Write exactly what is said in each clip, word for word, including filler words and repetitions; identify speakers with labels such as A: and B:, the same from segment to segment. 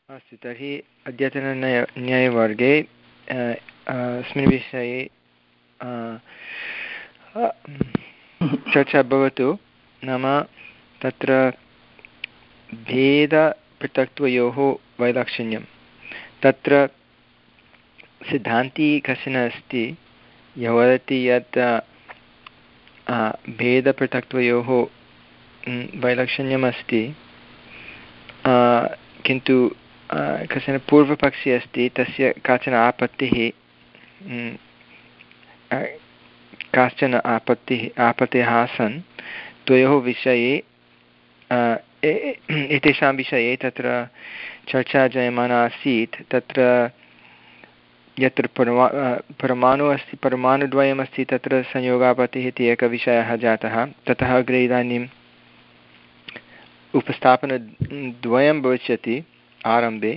A: अस्तु, तर्हि अद्यतनन्याय न्यायवर्गे अस्मिन् विषये चर्चा भवतु। नाम तत्र भेदपृथक्त्वयोः वैलक्षण्यं। तत्र सिद्धान्ती कश्चन अस्ति यः वदति यत् भेदपृथक्त्वयोः वैलक्षण्यमस्ति, किन्तु कश्चन पूर्वपक्षी अस्ति, तस्य काचन आपत्तिः काश्चन आपत्तिः आपत्तयः आसन् द्वयोः विषये। एतेषां विषये तत्र चर्चा जायमाना आसीत्। तत्र यत्र परमा परमाणुः अस्ति, परमाणुद्वयमस्ति, तत्र संयोगापत्तिः इति एकः विषयः जातः। ततः अग्रे इदानीम् उपस्थापनद्वयं भविष्यति आरम्भे।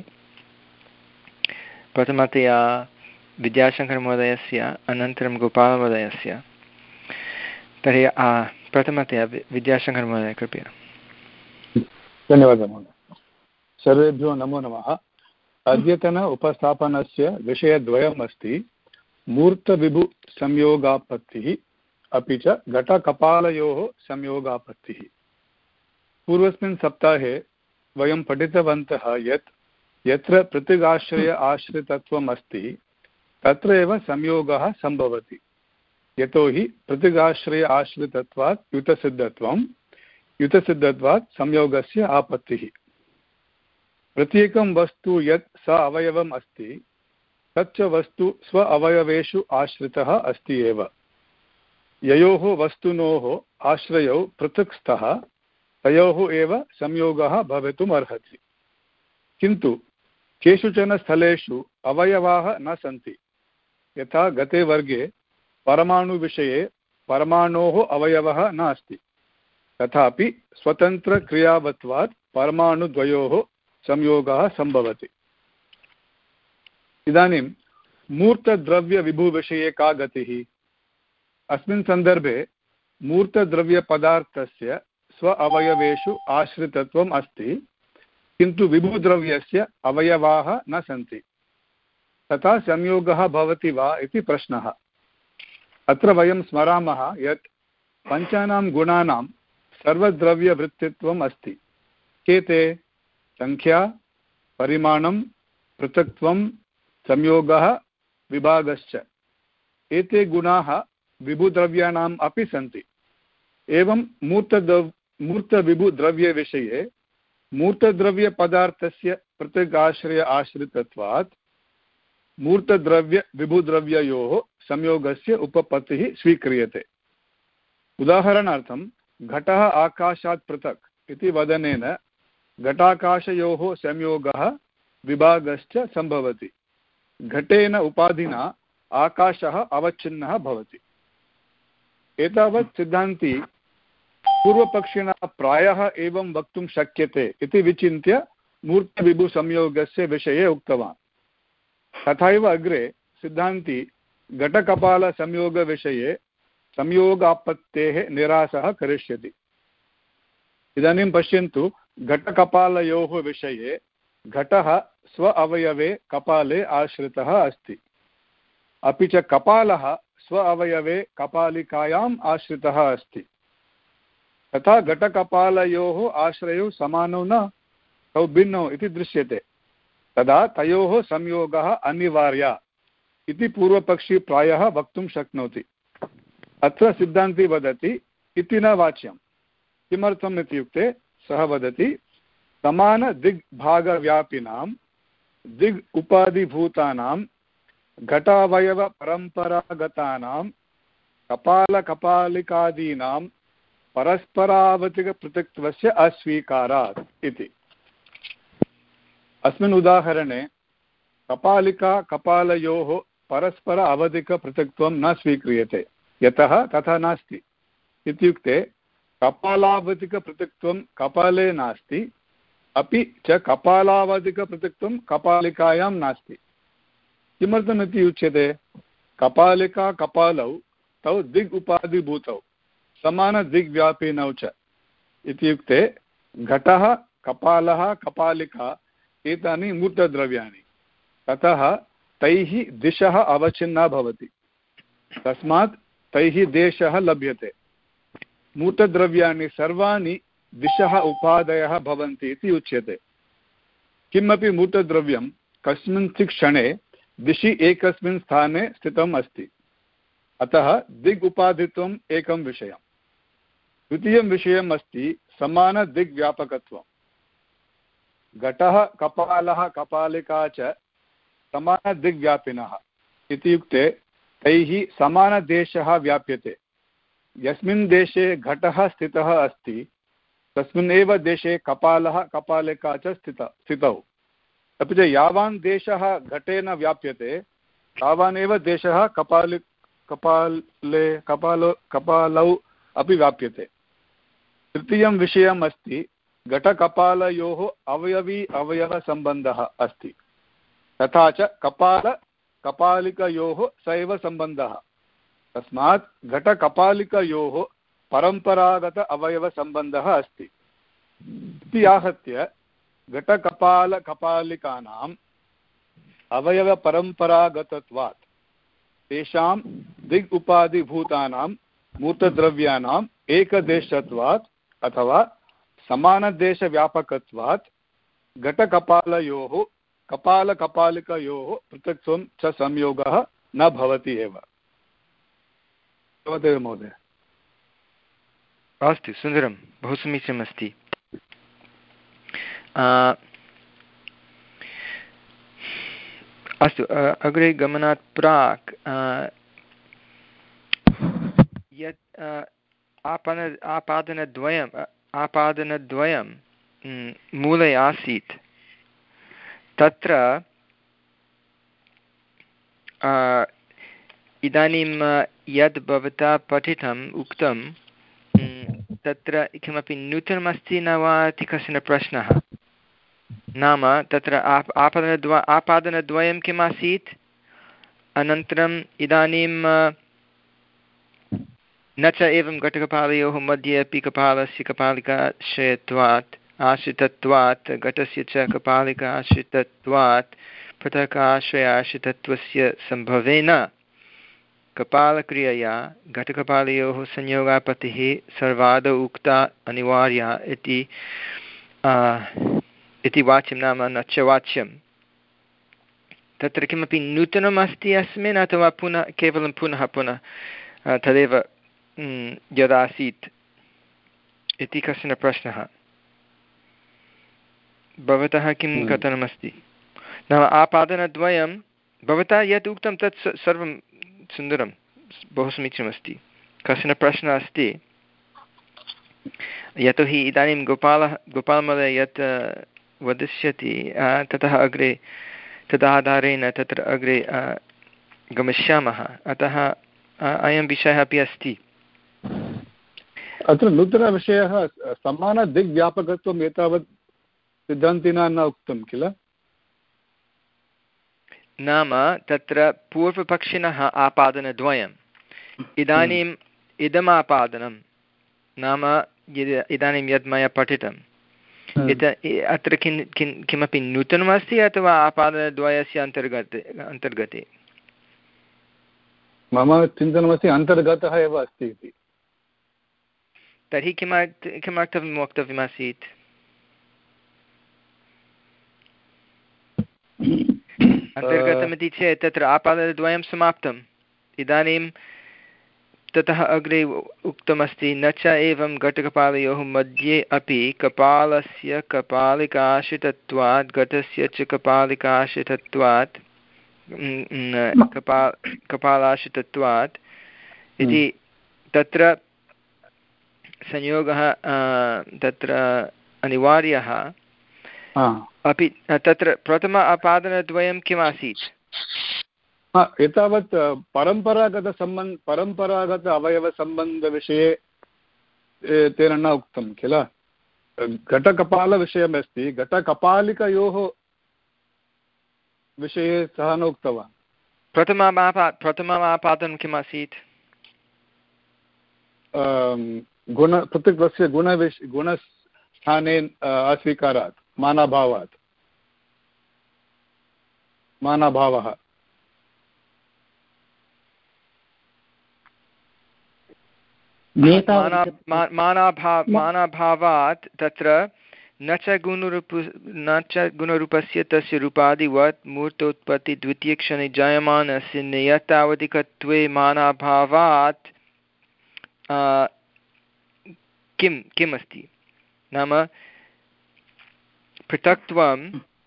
A: प्रथमतया विद्याशङ्करमहोदयस्य, अनन्तरं गोपालमहोदयस्य। तर्हि प्रथमतया विद्याशङ्करमहोदय, कृपया।
B: धन्यवादः महोदय। सर्वेभ्यो नमो नमः। अद्यतन उपस्थापनस्य विषयद्वयम् अस्ति मूर्तविभुसंयोगापत्तिः अपि च घटकपालयोः संयोगापत्तिः। पूर्वस्मिन् सप्ताहे वयं पठितवन्तः यत् यत्र पृथगाश्रय आश्रितत्वम् अस्ति तत्र एव संयोगः सम्भवति, यतोहि पृथगाश्रय आश्रितत्वात् युतसिद्धत्वं, युतसिद्धत्वात् संयोगस्य आपत्तिः। प्रत्येकं वस्तु यत् स अवयवम् अस्ति तच्च वस्तु स्व अवयवेषु आश्रितः अस्ति एव। ययोः वस्तुनोः आश्रयौ पृथक् स्तः तयोः एव संयोगः भवितुम् अर्हति। किन्तु केषुचन स्थलेषु अवयवाः न सन्ति। यथा गते वर्गे परमाणुविषये परमाणोः अवयवः नास्ति, तथापि स्वतन्त्रक्रियावत्वात् परमाणुद्वयोः संयोगः सम्भवति। इदानीं मूर्तद्रव्यविभुविषये का गतिः? अस्मिन् सन्दर्भे मूर्तद्रव्यपदार्थस्य स्व अवयवेषु आश्रितत्वम् अस्ति, किन्तु विभुद्रव्यस्य अवयवाः न सन्ति। तथा संयोगः भवति वा इति प्रश्नः। अत्र वयं स्मरामः यत् पञ्चानां गुणानां सर्वद्रव्यवृत्तित्वम् अस्ति। के ते? संख्या, परिमाणं, पृथक्त्वं, संयोगः, विभागश्च। एते गुणाः विभुद्रव्याणाम् अपि सन्ति। एवं मूर्तद्रव्य मूर्तविभुद्रव्यविषये मूर्तद्रव्यपदार्थस्य पृथगाश्रय आश्रितत्वात् मूर्तद्रव्यविभुद्रव्ययोः संयोगस्य उपपत्तिः स्वीक्रियते। उदाहरणार्थं घटः आकाशात् पृथक् इति वदनेन घटाकाशयोः संयोगः विभागश्च सम्भवति। घटेन उपाधिना आकाशः अवच्छिन्नः भवति। एतावत् सिद्धान्ती पूर्वपक्षिणा प्रायः एवं वक्तुं शक्यते इति विचिन्त्य मूर्तविभुसंयोगस्य विषये उक्तवान्। तथैव अग्रे सिद्धान्ती घटकपालसंयोगविषये संयोगापत्तेः निरासः करिष्यति। इदानीं पश्यन्तु, घटकपालयोः विषये घटः स्व अवयवे कपाले आश्रितः अस्ति, अपि च कपालः स्व अवयवे कपालिकायाम् आश्रितः अस्ति। तथा घटकपालयोः आश्रयौ समानौ न, तौ भिन्नौ इति दृश्यते। तदा तयोः संयोगः अनिवार्यः इति पूर्वपक्षी प्रायः वक्तुं शक्नोति। अत्र सिद्धान्ती वदति इति न वाच्यं। किमर्थम् इत्युक्ते सः वदति समानदिग्भागव्यापिनां दिग् उपाधिभूतानां घटावयवपरम्परागतानां कपालकपालिकादीनां परस्परावतिकपृथक्त्वस्य अस्वीकारात् इति। अस्मिन् उदाहरणे कपालिका कपालयोः परस्पर अवधिकपृथक्त्वं न स्वीक्रियते। यतः तथा नास्ति इत्युक्ते कपालावधिकपृथक्त्वं कपाले नास्ति, अपि च कपालावधिकपृथक्त्वं कपालिकायां नास्ति। किमर्थम् इति उच्यते? कपालिका कपालौ तौ दिग् उपाधिभूतौ समानदिग्व्यापिनौ च। इत्युक्ते घटः, कपालः, कपालिका एतानि मूर्तद्रव्याणि, ततः तैः दिशः अवच्छिन्ना भवति, तस्मात् तैः देशः लभ्यते। मूर्तद्रव्याणि सर्वाणि दिशः उपादयः भवन्ति इति उच्यते। किमपि मूर्तद्रव्यं कस्मिंश्चित् क्षणे दिशि एकस्मिन् स्थाने स्थितम् अस्ति, अतः दिग् उपाधित्वम् एकं विषयम्। द्वितीयं विषयम् अस्ति समानदिग्व्यापकत्वम्। घटः, कपालः, कपालिका च समानदिग्व्यापिनः इत्युक्ते तैः समानदेशः व्याप्यते। यस्मिन् देशे घटः स्थितः अस्ति तस्मिन् एव देशे कपालः, कपालिका च स्थित स्थितौ। अपि च यावान् देशः घटेन व्याप्यते तावान् एव देशः कपालि कपाले कपालो कपालौ अपि व्याप्यते। तृतीयं विषयम् अस्ति घटकपालयोः अवयवी अवयवसम्बन्धः अस्ति, तथा च कपाल कपालिकयोः स एव सम्बन्धः। तस्मात् घटकपालिकयोः परम्परागत अवयवसम्बन्धः अस्ति इति आहत्य घटकपालकपालिकानाम् अवयवपरम्परागतत्वात् तेषां दिग् उपाधिभूतानां मूर्तद्रव्याणाम् एकदेशत्वात् अथवा समानदेशव्यापकत्वात् घटकपालयोः कपालकपालिकयोः पृथक्त्वं च संयोगः न भवति एव। भवतु महोदय।
A: अस्तु, सुन्दरं, बहु समीचीनमस्ति। अस्तु, अग्रे गमनात् प्राक् यत् आपन आपादनद्वयम् आपादनद्वयं मूले आसीत् तत्र इदानीं यद् भवता पठितम् उक्तं तत्र किमपि नूतनमस्ति न वा इति कश्चन प्रश्नः। नाम तत्र आप आपादनद्व आपादनद्वयं किम् आसीत्, अनन्तरम् इदानीं न च एवं घटकपालयोः मध्ये अपि कपालस्य कपालिकाश्रयत्वात् आश्रितत्वात् घटस्य च कपालिका आश्रितत्वात् पृथक् आश्रयाश्रितत्वस्य सम्भवेन कपालक्रियया घटकपालयोः संयोगापत्तिः सर्वादौ उक्ता अनिवार्या इति इति वाच्यं, नाम न च वाच्यं। तत्र किमपि नूतनम् अस्ति अस्मिन् अथवा पुनः केवलं पुनः पुनः तदेव यदासीत् इति कश्चन प्रश्नः। भवतः किं कथनमस्ति? नाम आपादनद्वयं भवता यत् उक्तं तत् सर्वं सुन्दरं, बहु समीचीनमस्ति। कश्चन प्रश्नः अस्ति, यतोहि इदानीं गोपालः गोपालमहोदय यत् वदिष्यति ततः अग्रे तदाधारेण तत्र अग्रे गमिष्यामः, अतः अयं विषयः अपि अस्ति।
B: अत्र नूतनविषयः समानदिग्व्यापकत्वम् एतावत् सिद्धान्तिना न उक्तं किल?
A: नाम तत्र पूर्वपक्षिणः आपादनद्वयम्, इदानीम् इदम् आपादनं नाम इदानीं यद् मया पठितं अत्र किं किं किमपि नूतनमस्ति अथवा आपादनद्वयस्य अन्तर्गते अन्तर्गते?
B: मम चिन्तनमस्ति अन्तर्गतः एव अस्ति इति।
A: तर्हि किमर्थ किमर्थं वक्तव्यमासीत्? अन्तर्गतमिति चेत् तत्र आपादनद्वयं समाप्तम्। इदानीं ततः अग्रे उक्तमस्ति न च एवं घटकपालयोः मध्ये अपि कपालस्य कपालिकाश्रितत्वात् घटस्य च कपालिकाश्रितत्वात् कपा कपालाश्रितत्वात् इति तत्र संयोगः तत्र अनिवार्यः। अपि तत्र प्रथम आपादनद्वयं किम् आसीत्?
B: एतावत् परम्परागतसम्बन्ध परम्परागत अवयवसम्बन्धविषये तेन न उक्तं किल? घटकपालविषयमस्ति, घटकपालिकयोः विषये सः न उक्तवान्।
A: प्रथमम् आपा प्रथमम् आपादनं किम् आसीत्?
B: गुण पृथक्त्वस्य गुणविष गुणस्थाने अस्वीकारात् मानाभावात्। मानाभावः
A: मानाभावात् तत्र न च गुणरूप न च गुणरूपस्य तस्य रूपादिवत् मूर्तोत्पत्ति द्वितीयक्षणे जायमानस्य नियतावधिकत्वे मानाभावात् किं किम् अस्ति नाम पृथक्त्वं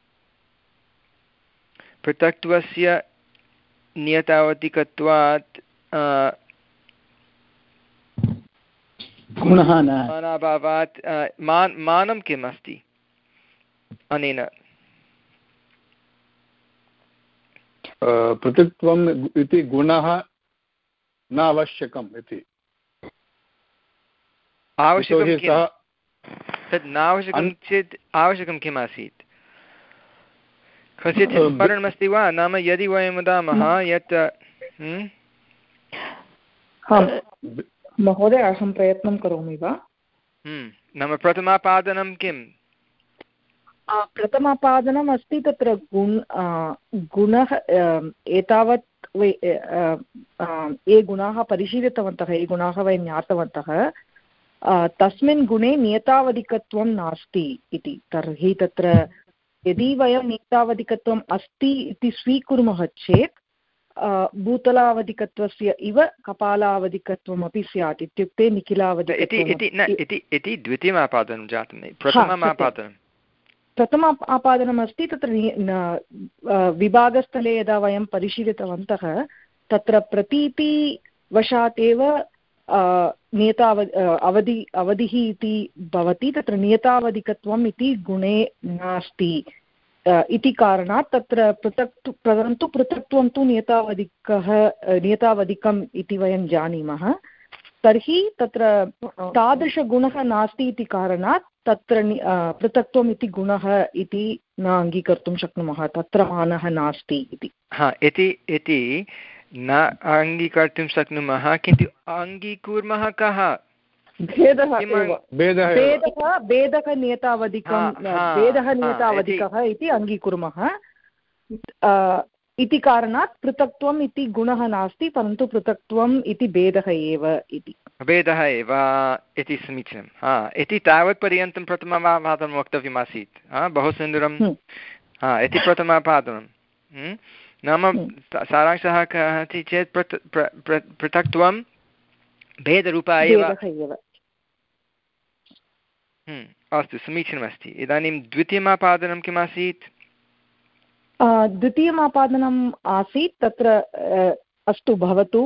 A: पृथक्त्वस्य नियतावधिकत्वात्
C: गुणः न
A: मानाभावात् मान मानं किम् अस्ति अनेन
B: पृथक्त्वम् इति गुणः न आवश्यकम् इति
A: आवश्यकं तत् न आवश्यकं चेत् आवश्यकं किम् आसीत् कस्यचित् स्मरणमस्ति वा नाम यदि वयं वदामः यत्
D: महोदय अहं प्रयत्नं करोमि वा
A: नाम प्रथमापादनं किम्
D: प्रथमापादनम् अस्ति तत्र गुण गुणः एतावत् ये गुणाः परिशीलितवन्तः ये गुणाः वयं ज्ञातवन्तः तस्मिन् गुणे नियतावधिकत्वं नास्ति इति तर्हि तत्र यदि वयं नियतावधिकत्वम् अस्ति इति स्वीकुर्मः चेत् भूतलावधिकत्वस्य इव कपालावधिकत्वमपि स्यात् इत्युक्ते निखिलावधिकत्वम्
A: इति द्वितीयमापादनं जातं प्रथममापादनं
D: प्रथम आपादनमस्ति तत्र विभागस्थले यदा वयं परिशीलितवन्तः तत्र प्रतीतिवशात् एव नियताव अवधि अवधिः इति भवति तत्र नियतावधिकत्वम् इति गुणे नास्ति इति कारणात् तत्र पृथक् परन्तु पृथक्त्वं तु नियतावधिकः नियतावधिकम् इति वयं जानीमः तर्हि तत्र तादृशगुणः नास्ति इति कारणात् तत्र पृथक्त्वम् इति गुणः इति न अङ्गीकर्तुं शक्नुमः तत्र मानः नास्ति इति
A: हा इति इति न अङ्गीकर्तुं शक्नुमः किन्तु अङ्गीकुर्मः कः
D: भेदः भेदः भेदः नियतावधिकं भेदः नियतावधिकः इति अङ्गीकुर्मः इति कारणात् पृथक्त्वम् इति गुणः नास्ति परन्तु पृथक्त्वम् इति भेदः एव इति
A: भेदः एव इति समीचीनं हा इति तावत्पर्यन्तं प्रथममापादनं वक्तव्यमासीत् हा बहु सुन्दरं हा इति प्रथमापादनं नाम सारांशः कः अस्ति चेत् पृथक्त्वं भेदरूपा एव अस्तु समीचीनमस्ति इदानीं द्वितीयमापादनं किम् आसीत्
D: द्वितीयमापादनम् आसीत् तत्र अस्तु भवतु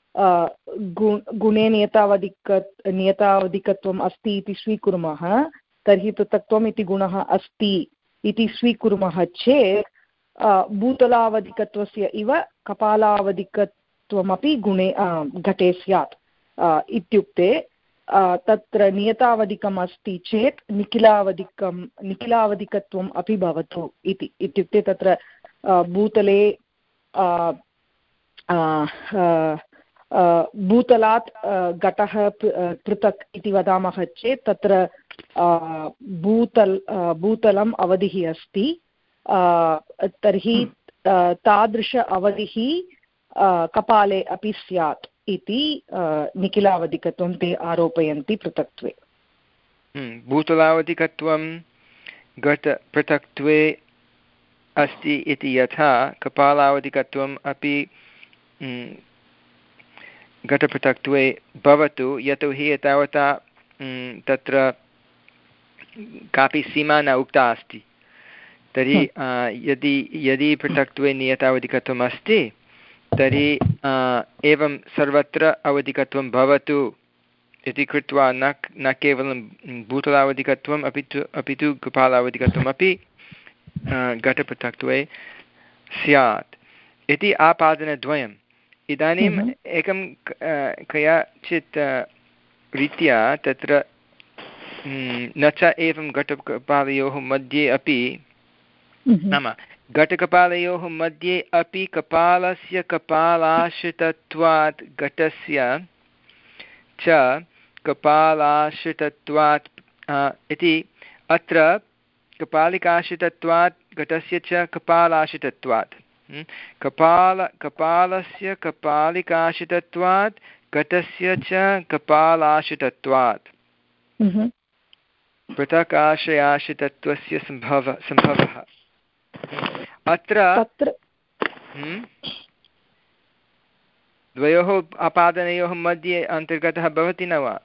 D: गुणे नियतावधिक नियतावधिकत्वम् अस्ति इति स्वीकुर्मः तर्हि पृथक्त्वम् इति गुणः अस्ति इति स्वीकुर्मः चेत् भूतलावधिकत्वस्य इव कपालावधिकत्वमपि गुणे घटे स्यात् इत्युक्ते तत्र नियतावधिकम् अस्ति चेत् निखिलावधिकं निखिलावधिकत्वम् अपि भवतु इति इत्युक्ते तत्र भूतले भूतलात् घटः पृथक् इति वदामः चेत् तत्र भूतल भूतलम् अवधिः अस्ति तर्हि तादृश अवधिः कपाले अपि स्यात् इति निखिलावधिकत्वं ते आरोपयन्ति पृथक्त्वे
A: भूतलावधिकत्वं घट पृथक्त्वे अस्ति इति यथा कपालावधिकत्वम् अपि घटपृथक्त्वे भवतु यतोहि एतावता तत्र कापि सीमा न उक्ता अस्ति तर्हि यदि यदि पृथक्त्वे नियतावधिकत्वम् अस्ति तर्हि एवं सर्वत्र अवधिकत्वं भवतु इति कृत्वा न न केवलं भूतलावधिकत्वम् अपि तु अपि तु कपालावधिकत्वमपि घटपृथक्त्वे स्यात् इति आपादनद्वयम् इदानीम् एकं कयाचित् रीत्या तत्र न च एवं घटकपालयोः मध्ये अपि नाम घटकपालयोः मध्ये अपि कपालस्य कपालाश्रितत्वात् घटस्य च कपालाश्रितत्वात् इति अत्र कपालिकाश्रितत्वात् घटस्य च कपालाश्रितत्वात् कपाल कपालस्य कपालिकाश्रितत्वात् घटस्य च कपालाश्रितत्वात् पृथक् आश्रयाश्रितत्वस्य सम्भव सम्भवः अत्र द्वयोः आपादनयोः मध्ये अन्तर्गतः भवति न वा?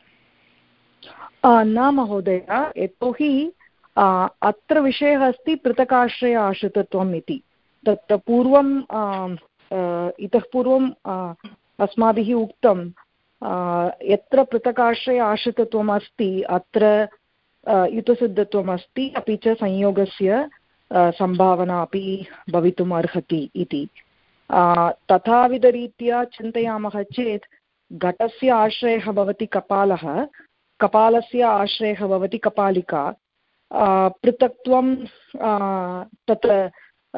D: न महोदय, यतोहि अत्र विषयः अस्ति पृथकाश्रय आश्रितत्वम् इति। तत्र पूर्वं इतः पूर्वम् अस्माभिः उक्तं यत्र पृथकाश्रय आश्रितत्वम् अस्ति अत्र युतसिद्धत्वम् अस्ति, अपि च संयोगस्य सम्भावना अपि भवितुम् अर्हति इति। तथाविधरीत्या चिन्तयामः चेत् घटस्य आश्रयः भवति कपालः, कपालस्य आश्रयः भवति कपालिका। पृथक्त्वं तत्र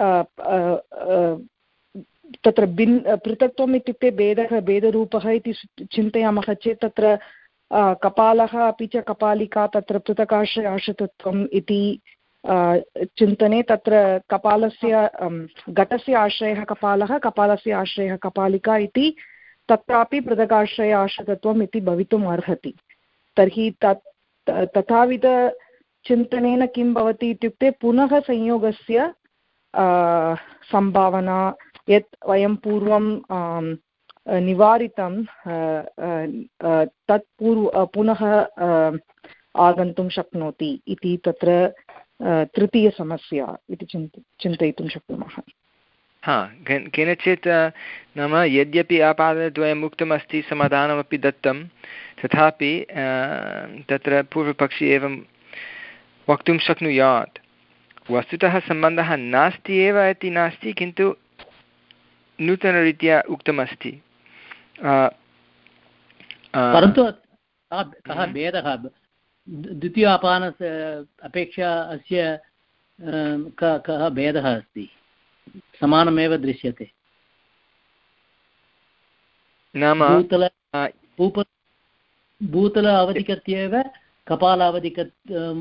D: तत्र भिन् पृथक्त्वम् इत्युक्ते भेदः भेदरूपः इति चिन्तयामः चेत् तत्र कपालः अपि च कपालिका तत्र पृथकाश्रय आश्रितत्वम् इति चिन्तने तत्र कपालस्य घटस्य आश्रयः कपालः, कपालस्य आश्रयः कपालिका इति तत्रापि पृथकाश्रय आश्रितत्वम् इति भवितुम् अर्हति। तर्हि तत् तथाविधचिन्तनेन किं भवति इत्युक्ते पुनः संयोगस्य सम्भावना यत् वयं पूर्वं निवारितं तत् पूर्व पुनः आगन्तुं शक्नोति इति तत्र तृतीयसमस्या इति चिन्त चिन्तयितुं शक्नुमः।
A: हा, केनचित् नाम यद्यपि आपादनद्वयम् उक्तमस्ति, समाधानमपि दत्तं, तथापि तत्र पूर्वपक्षी एवं वक्तुं शक्नुयात् वस्तुतः सम्बन्धः नास्ति एव इति नास्ति, किन्तु नूतनरीत्या उक्तमस्ति।
C: परन्तु कः भेदः द्वितीयापानस्य अपेक्षा अस्य कः भेदः अस्ति? समानमेव दृश्यते। नाम भूतल भूतल अवधिकत्येव कपालावधिक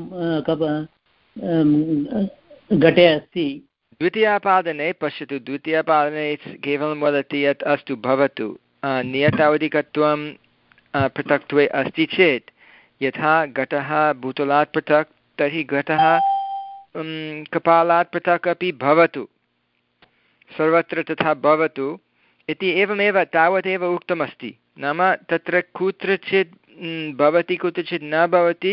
C: घटे अस्ति।
A: द्वितीयापादने पश्यतु, द्वितीयापादने केवलं वदति यत् अस्तु भवतु नियतावधिकत्वं पृथक्त्वे अस्ति चेत् यथा घटः भूतलात् पृथक्, तर्हि घटः कपालात् पृथक् अपि भवतु, सर्वत्र तथा भवतु इति एवमेव तावदेव उक्तमस्ति। नाम तत्र कुत्रचित् भवति कुत्रचित् न भवति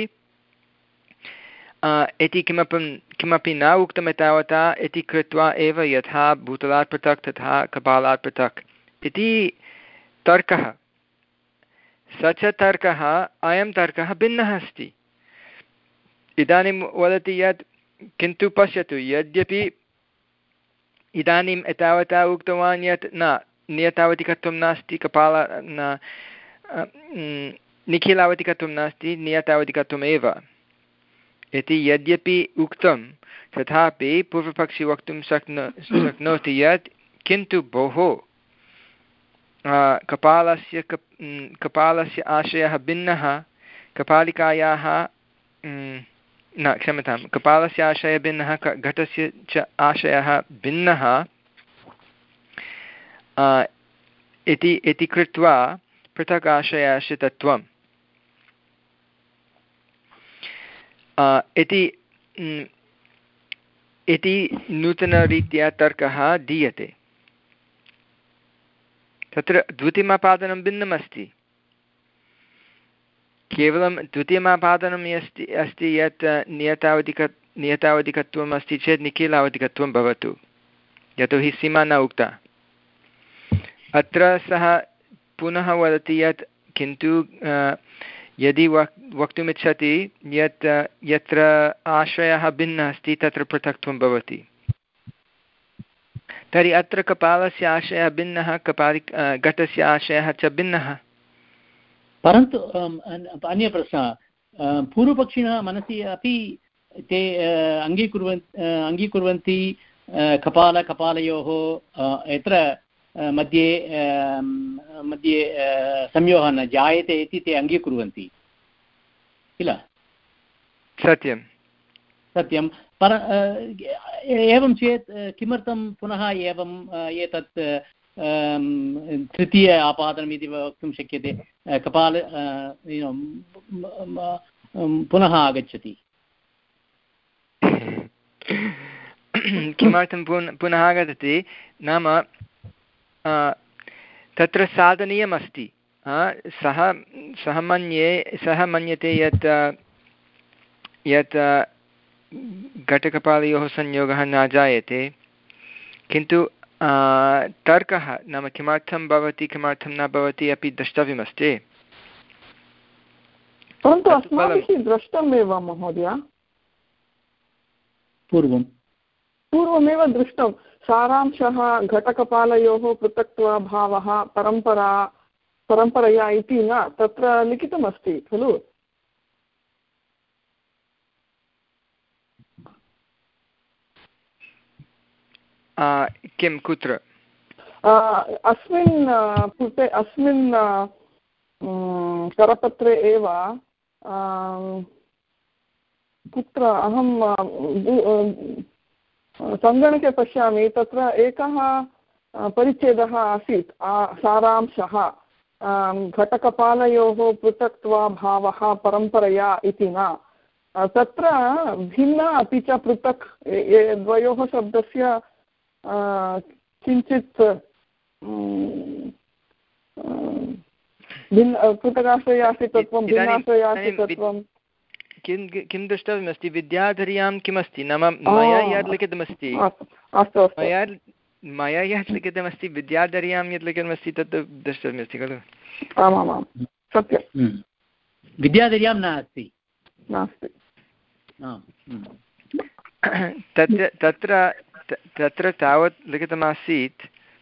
A: इति किमपि किमपि न उक्तम् एतावता इति कृत्वा एव यथा भूतलात् पृथक् तथा कपालात् पृथक् इति तर्कः। स च तर्कः, अयं तर्कः भिन्नः अस्ति। इदानीं वदति यत् किन्तु पश्यतु, यद्यपि इदानीम् एतावता उक्तवान् यत् न नियतावधिकत्वं नास्ति, कपाल न निखिलावधिकत्वं नास्ति, नियतावधिकत्वमेव इति यद्यपि उक्तं, तथापि पूर्वपक्षी वक्तुं शक्नो शक्नोति यत् किन्तु भोः कपालस्य कप् कपालस्य आशयः भिन्नः, कपालिकायाः न क्षम्यतां कपालस्य आशयः भिन्नः, घटस्य च आशयः भिन्नः इति इति कृत्वा पृथक् आशयाश्रितत्वम् इति इति नूतनरीत्या तर्कः दीयते। तत्र द्वितीयमापादनं भिन्नमस्ति। केवलं द्वितीयमापादनम् अस्ति अस्ति यत् नियतावधिक नियतावधिकत्वम् अस्ति चेत् निखिलावधिकत्वं भवतु, यतोहि सीमा न उक्ता। अत्र सः पुनः वदति यत् किन्तु यदि वक् वक्तुमिच्छति यत् यत्र आश्रयः भिन्नः अस्ति तत्र पृथक्त्वं भवति, तर्हि अत्र कपालस्य आशयः भिन्नः, कपालि घटस्य आशयः च भिन्नः।
C: परन्तु अन्यप्रश्नः, पूर्वपक्षिणः मनसि अपि ते अङ्गीकुर्वन् अङ्गीकुर्वन्ति कपाल कपालयोः यत्र मध्ये मध्ये संयोगः न जायते इति ते अङ्गीकुर्वन्ति किल?
A: सत्यं
C: सत्यं। पर एवं चेत् किमर्थं पुनः एवं एतत् तृतीय आपादनम् इति वक्तुं शक्यते कपाल पुनः आगच्छति
A: किमर्थं पुनः आगच्छति नाम तत्र साधनीयमस्ति सः सः मन्ये सः मन्यते यत् यत् घटकपालयोः संयोगः न जायते किन्तु तर्कः नाम किमर्थं भवति किमर्थं न भवति अपि द्रष्टव्यमस्ति
E: परन्तु अस्माभिः दृष्टमेव महोदय
C: पूर्वं
E: पूर्वमेव दृष्टं सारांशः घटकपालयोः पृथक्त्वभावः परम्परा परम्परया इति न तत्र लिखितमस्ति खलु
A: किं कुत्र
E: अस्मिन् पुटे अस्मिन् करपत्रे एव कुत्र अहं सङ्गणके पश्यामि तत्र एकः परिच्छेदः आसीत् सारांशः घटकपालयोः पृथक्त्वभावः परम्परया इति न तत्र भिन्न अपि च पृथक् द्वयोः शब्दस्य किञ्चित् भिन्न पृथगाश्रयाश्रितत्वं भिन्नाश्रयाश्रितत्वं
A: किं किं द्रष्टव्यमस्ति विद्याधर्यां किमस्ति नाम मया यद् लिखितमस्ति मया मया यत् लिखितमस्ति विद्याधर्यां यत् लिखितमस्ति तत् द्रष्टव्यमस्ति खलु
E: आमामां सत्यं
C: विद्याधर्यां नास्ति
E: नास्ति
A: तत्र तत्र तत्र तावत् लिखितमासीत्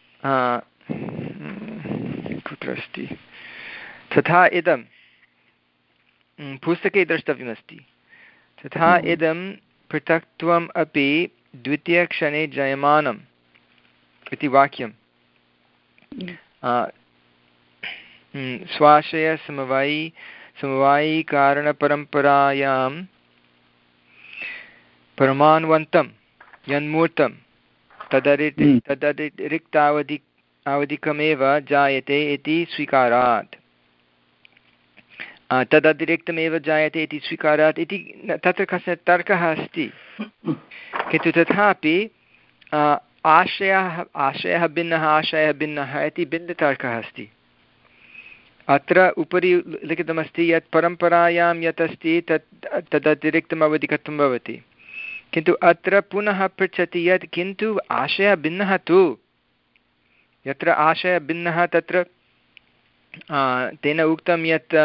A: कुत्र अस्ति तथा इदं पुस्तके द्रष्टव्यमस्ति तथा इदं पृथक्त्वम् अपि द्वितीयक्षणे जायमानम् इति वाक्यं स्वाश्रयसमवायी समवायिकारणपरम्परायां परमान्वन्तं यन्मूर्तं तदरि तदतिरिक्तावधि अवधिकमेव जायते इति स्वीकारात् तदतिरिक्तमेव जायते इति स्वीकारात् इति तत्र कश्चन तर्कः अस्ति किन्तु तथापि आशयः आशयः भिन्नः आशयः भिन्नः इति भिन्नतर्कः अस्ति अत्र उपरि लिखितमस्ति यत् परम्परायां यत् अस्ति तत् तदतिरिक्तम् अवधिकत्वं भवति किन्तु अत्र पुनः पृच्छति यत् किन्तु आशयः भिन्नः तु यत्र आशयः भिन्नः तत्र तेन उक्तं यत्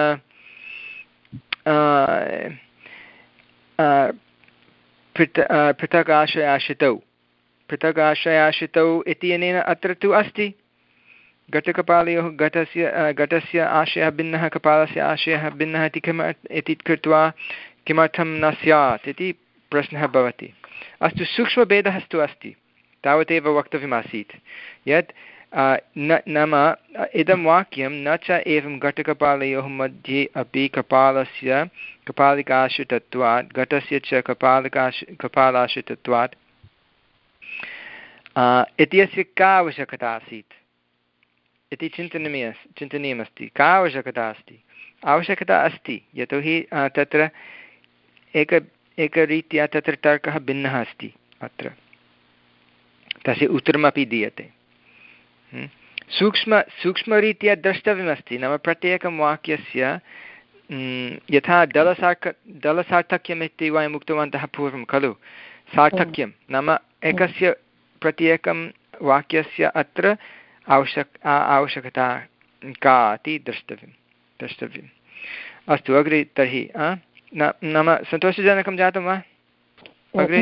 A: पृथक् आशयाश्रितौ पृथक् आशयाश्रितौ इत्यनेन अत्र तु अस्ति घटकपालयोः घटस्य घटस्य आशयः भिन्नः कपालस्य आशयः भिन्नः इति किम इति कृत्वा किमर्थं न स्यात् इति प्रश्नः भवति अस्तु सूक्ष्मभेदः तु अस्ति तावदेव वक्तव्यमासीत् यत् न नाम इदं वाक्यं न च एवं घटकपालयोः मध्ये अपि कपालस्य कपालिकाश्रितत्वात् घटस्य च कपालिकाश् कपालाश्रितत्वात् इत्यस्य का आवश्यकता आसीत् इति चिन्तनीय चिन्तनीयमस्ति का आवश्यकता अस्ति आवश्यकता अस्ति यतोहि तत्र एक एकरीत्या तत्र तर्कः भिन्नः अस्ति अत्र तस्य उत्तरमपि दीयते सूक्ष्म सूक्ष्मरीत्या द्रष्टव्यमस्ति नाम प्रत्येकं वाक्यस्य यथा दलसार्क दलसार्थक्यम् इति वयम् उक्तवन्तः पूर्वं खलु सार्थक्यं नाम एकस्य प्रत्येकं वाक्यस्य अत्र आवश्यक आवश्यकता का इति द्रष्टव्यं द्रष्टव्यम् अस्तु अग्रे तर्हि नाम सन्तोषजनकं जातं वा अग्रे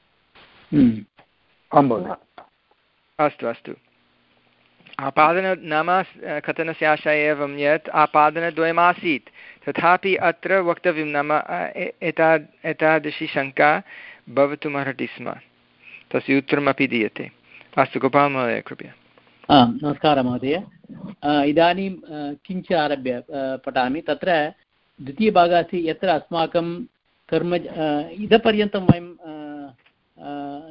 A: अस्तु अस्तु आपादन नाम कथनस्य आशय एवं यत् आपादनद्वयमासीत् तथापि अत्र वक्तव्यं नाम एता एतादृशी शङ्का भवितुमर्हति स्म तस्य उत्तरमपि दीयते अस्तु गोपाल महोदय कृपया
C: नमस्कारः महोदय इदानीं किञ्च आरभ्य पठामि तत्र द्वितीयभागः अस्ति यत्र अस्माकं कर्म इतपर्यन्तं वयं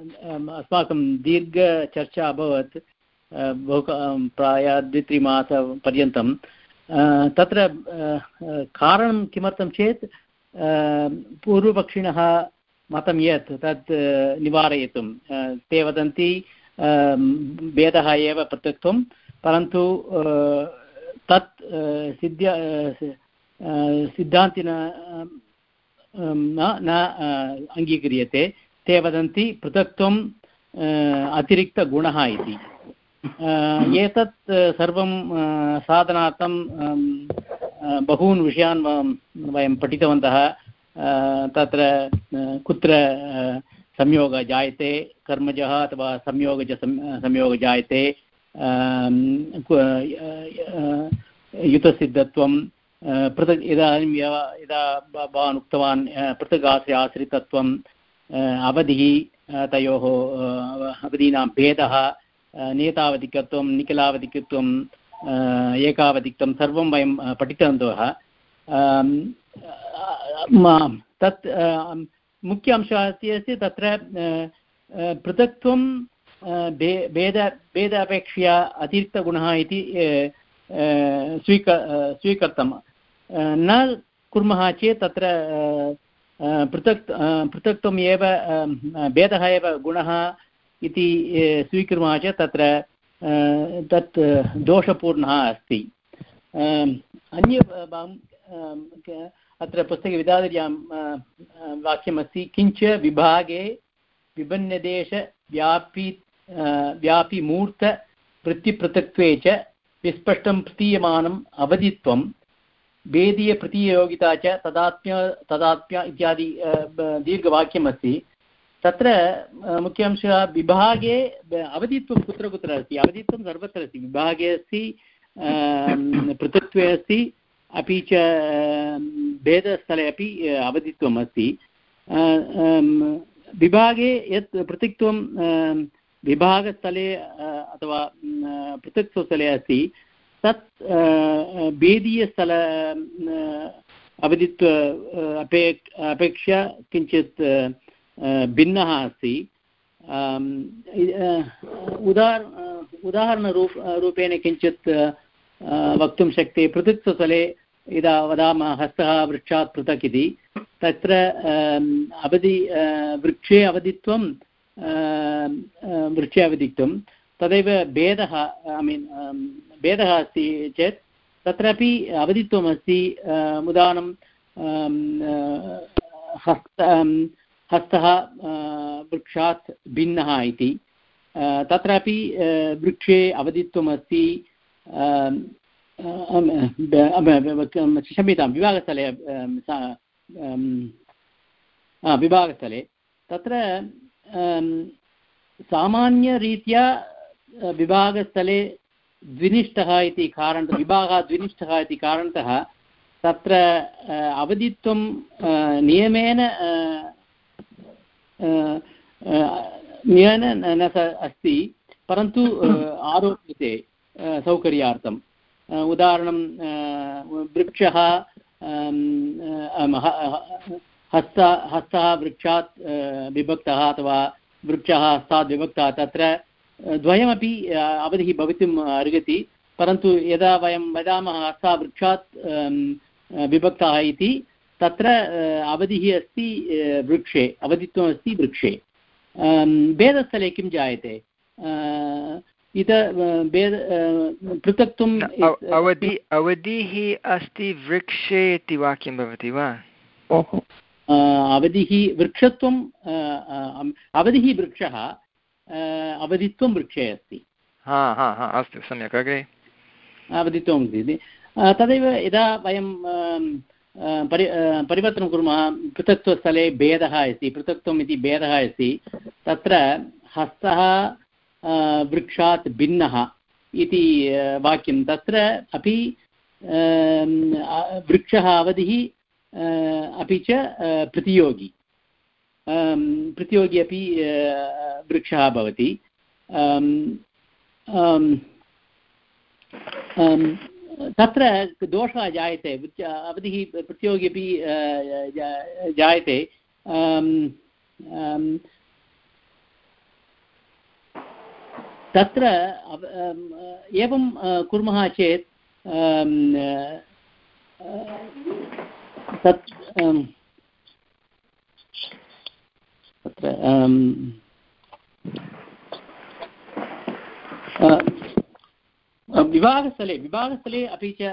C: अस्माकं दीर्घचर्चा अभवत् बहु प्रायः द्वित्रिमासपर्यन्तं। तत्र कारणं किमर्थं चेत् पूर्वपक्षिणः मतं यत् तत् निवारयितुं ते वदन्ति भेदः एव पृथक्त्वं, परन्तु तत् सिद्ध्य सिद्धान्तिन न अङ्गीक्रियते। ते वदन्ति पृथक्त्वम् अतिरिक्तगुणः इति। एतत् सर्वं साधनार्थं बहून् विषयान् वयं पठितवन्तः। तत्र कुत्र संयोगः जायते, कर्मजः अथवा संयोगज संयोगः जायते, युतसिद्धत्वं पृथक्। इदानीं यदा भवान् उक्तवान् पृथक् आश्रय आश्रितत्वं, अवधिः, तयोः अवधीनां भेदः, नियतावधिकत्वं, निखिलावधिकत्वं, एकावधिकत्वं सर्वं वयं पठितवन्तः। तत् मुख्य अंशः अस्ति तत्र पृथक्त्वं भेद भेद अपेक्षया अतिरिक्तगुणः इति स्वीक स्वीकर्तुं न कुर्मः चेत् तत्र पृथक् पृथक्त्वम् एव भेदः एव गुणः इति स्वीकुर्मः चेत् तत्र तत् दोषपूर्णः अस्ति। अन्य अत्र पुस्तके विद्याधर्यां वाक्यमस्ति, किञ्च विभागे विभिन्नदेश व्यापी व्यापि मूर्त वृत्तिपृथक्त्वे च विस्पष्टं प्रतीयमानम् अवधित्वं भेदीयप्रतियोगिता च तदात्म्य तदात्म्य इत्यादि दीर्घवाक्यमस्ति। तत्र मुख्यांशः विभागे अवधित्वं कुत्र कुत्र अस्ति? अवधित्वं सर्वत्र अस्ति। विभागे अस्ति, पृथक्त्वे अस्ति, अपि च भेदस्थले अपि अवधित्वम् अस्ति। विभागे यत् पृथक्त्वं विभागस्थले अथवा पृथक्त्वस्थले अस्ति तत् भेदीयस्थल अवधित्व अपेक् अपेक्षया किञ्चित् भिन्नः अस्ति। उदाहर उदाहरणरूप रूपेण किञ्चित् वक्तुं शक्यते। पृथक्स्थले यदा वदामः हस्तः वृक्षात् पृथक् इति, तत्र अवधि वृक्षे अवधित्वं वृक्षे अवधित्वं तदेव भेदः ऐ मीन् भेदः अस्ति चेत् तत्रापि अवधित्वम् अस्ति। उदाहरणं हस्त हस्तः वृक्षात् भिन्नः इति, तत्रापि वृक्षे अवधित्वम् अस्ति। क्षम्यतां, विभागस्थले विभागस्थले तत्र सामान्यरीत्या विभागस्थले द्विनिष्ठः इति कारणतः विभागः द्विनिष्ठः इति कारणतः तत्र अवधित्वं नियमेन नियमेन न अस्ति, परन्तु आरोप्यते सौकर्यार्थम्। उदाहरणं वृक्षः हस्त हस्तः वृक्षात् विभक्तः अथवा वृक्षः हस्तात् विभक्तः, तत्र द्वयमपि अवधिः भवितुम् अर्हति। परन्तु यदा वयं वदामः हस्तः वृक्षात् विभक्तः इति, तत्र अवधिः अस्ति वृक्षे, अवधित्वम् अस्ति वृक्षे। भेदस्थले किं जायते? इत भेद पृथक्त्वम्
A: अवधि अवधिः अस्ति वृक्षे इति वाक्यं भवति वा?
C: अवधिः वृक्षत्वम् अवधिः वृक्षः, अवधित्वं वृक्षे अस्ति।
A: हा हा हा अस्तु, सम्यक्। अग्रे
C: अवधित्वम् अस्ति। तदेव यदा वयं परि परिवर्तनं कुर्मः, पृथक्त्वस्थले भेदः अस्ति, पृथक्त्वम् इति भेदः अस्ति, तत्र हस्तः वृक्षात् भिन्नः इति वाक्यं, तत्र अपि वृक्षः अवधिः अपि च प्रतियोगी प्रतियोगी अपि वृक्षः भवति। तत्र दोषः जायते, अवधिः प्रतियोगी अपि जायते। तत्र एवं कुर्मः चेत् तत् तत्र विभागस्थले विभागस्थले अपि च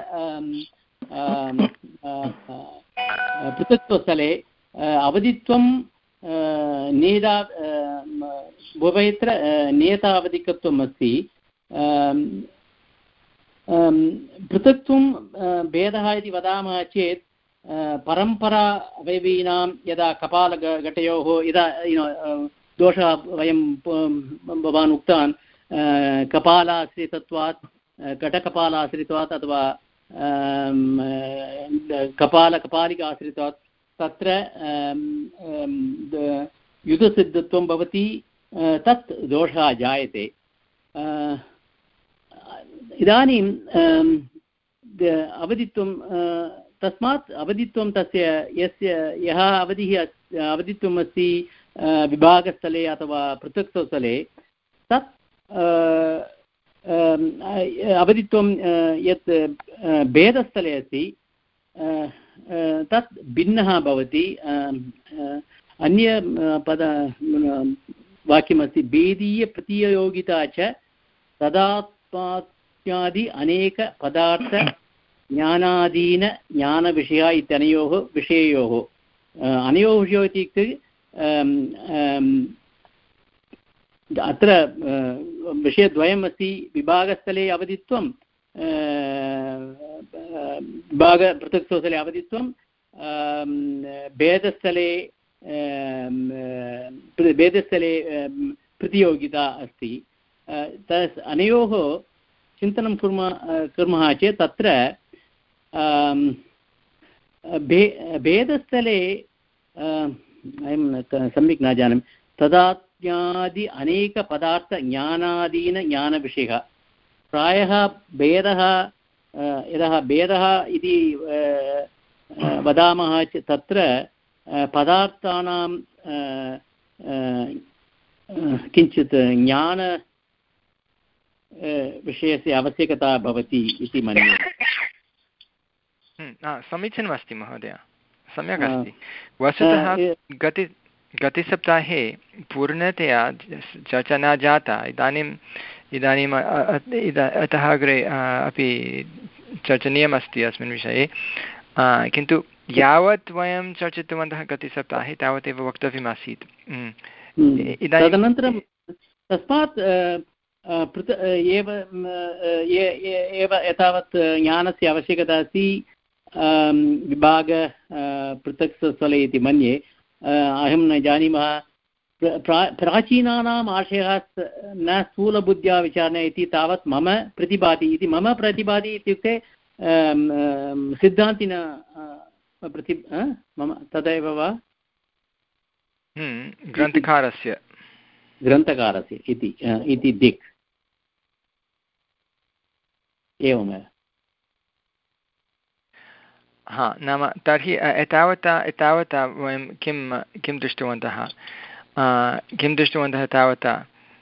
C: पृथक्त्वस्थले अवधित्वं नेदा उभयत्र नियतावधिकत्वम् अस्ति। पृथक्त्वं भेदः इति वदामः चेत् परम्परा अवयवीनां यदा कपालघटयोः यदा दोषः वयं भवान् उक्तवान् कपालाश्रितत्वात् घटकपालाश्रितत्वात् अथवा कपालकपालिकाश्रितत्वात् तत्र युधसिद्धत्वं भवति, तत् दोषः जायते। इदानीं अवधित्वं तस्मात् अवधित्वं तस्य यस्य यः अवधिः अवधित्वम् अस्ति विभागस्थले अथवा पृथक्स्थले तत् अवधित्वं यत् भेदस्थले अस्ति तत् भिन्नः भवति। अन्य पद वाक्यमस्ति भेदीयप्रतियोगिता च तदात्मात्यादि अनेक पदार्थ ज्ञानादीन ज्ञानविषया इत्यनयोः विषययोः। अनयोः विषयोः इत्युक्ते अत्र विषयद्वयम् अस्ति। विभागस्थले अवधित्वं विभाग पृथक्स्थले अवधित्वं भेदस्थले भेदस्थले प्रतियोगिता अस्ति। तस् अनयोः चिन्तनं कुर्मः कुर्मः चेत् तत्र भे भेदस्थले अहं सम्यक् न जानामि तदात्म्यादि अनेकपदार्थज्ञानादीन ज्ञानविषयः। प्रायः भेदः यदा भेदः इति वदामः चेत् तत्र पदार्थानां किञ्चित् ज्ञान विषयस्य आवश्यकता भवति इति मन्ये।
A: समीचीनमस्ति महोदय, सम्यक् अस्ति। वस्तुतः गति गतसप्ताहे पूर्णतया चर्चा न जाता। इदानीम् इदानीम् अतः अग्रे अपि चर्चनीयमस्ति अस्मिन् विषये। किन्तु यावत् वयं चर्चितवन्तः गतसप्ताहे तावदेव वक्तव्यमासीत्।
C: तदनन्तरं तस्मात् एव एव एतावत् ज्ञानस्य आवश्यकता अस्ति विभाग पृथक्स्थले इति मन्ये। अहं न जानीमः प्रा प्राचीनानाम् आशयः न स्थूलबुद्ध्या विचारणा इति तावत् मम प्रतिभाति इति मम प्रतिभाति इत्युक्ते सिद्धान्तिन प्रति मम तदेव वा
A: ग्रन्थकारस्य
C: ग्रन्थकारस्य इति इति दिक् एवमेव।
A: हा, नाम तर्हि एतावता एतावता वयं किं किं दृष्टवन्तः किं दृष्टवन्तः तावता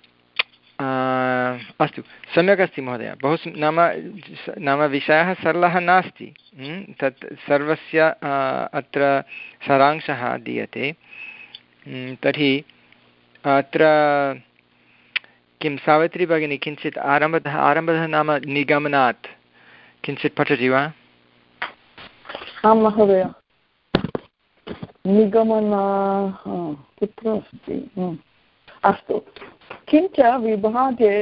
A: अस्तु, सम्यक् अस्ति महोदय। बहु नाम नाम विषयः सरलः नास्ति। तत् सर्वस्य अत्र सारांशः दीयते। तर्हि अत्र किं सावित्री भगिनी किञ्चित् आरम्भतः आरम्भतः नाम निगमनात् किञ्चित् पठति वा?
E: आं महोदय, निगमना कुत्र अस्ति? अस्तु। किञ्च विभागे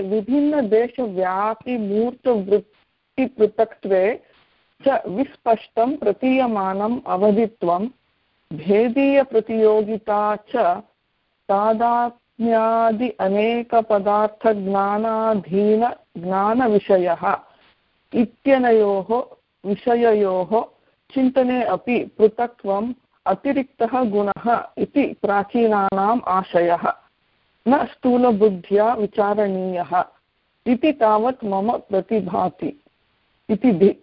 E: विभिन्नदेशव्यापिमूर्तवृत्तिपृथक्त्वे च विस्पष्टं प्रतीयमानम् अवधित्वं भेदीयप्रतियोगिता च तादात्म्यादि अनेकपदार्थज्ञानाधीन ज्ञानविषयः इत्यनयोः विषययोः चिन्तने अपि पृथक्त्वम् अतिरिक्तः गुणः इति प्राचीनानाम् आशयः, न स्थूलबुद्ध्या विचारणीयः इति तावत् मम प्रतिभाति इति दिक्।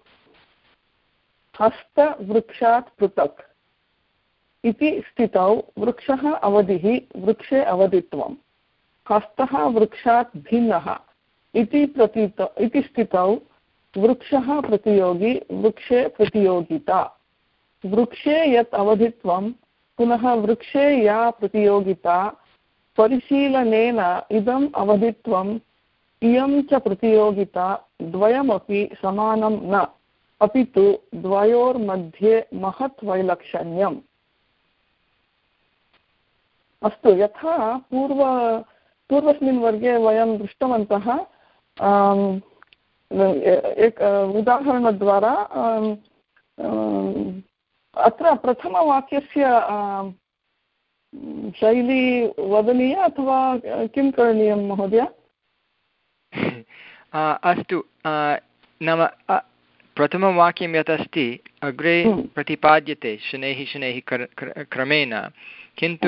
E: हस्तवृक्षात् पृथक् इति स्थितौ वृक्षः अवधिः, वृक्षे अवधित्वम् हस्तः वृक्षात् भिन्नः इति प्रतीत इति स्थितौ वृक्षः प्रतियोगी वृक्षे प्रतियोगिता वृक्षे यत् अवधित्वं पुनः वृक्षे या प्रतियोगिता परिशीलनेन इदम् अवधित्वम् इयं च प्रतियोगिता द्वयमपि समानं न अपि तु द्वयोर्मध्ये महत् वैलक्षण्यम्। अस्तु, यथा पूर्व पूर्वस्मिन् वर्गे वयं दृष्टवन्तः एक उदाहरणद्वारा अत्र प्रथमवाक्यस्य शैली वदनीया अथवा किं करणीयं महोदय?
A: अस्तु, नाम प्रथमवाक्यं यत् अस्ति अग्रे प्रतिपाद्यते शनैः शनैः क्रमेण, किन्तु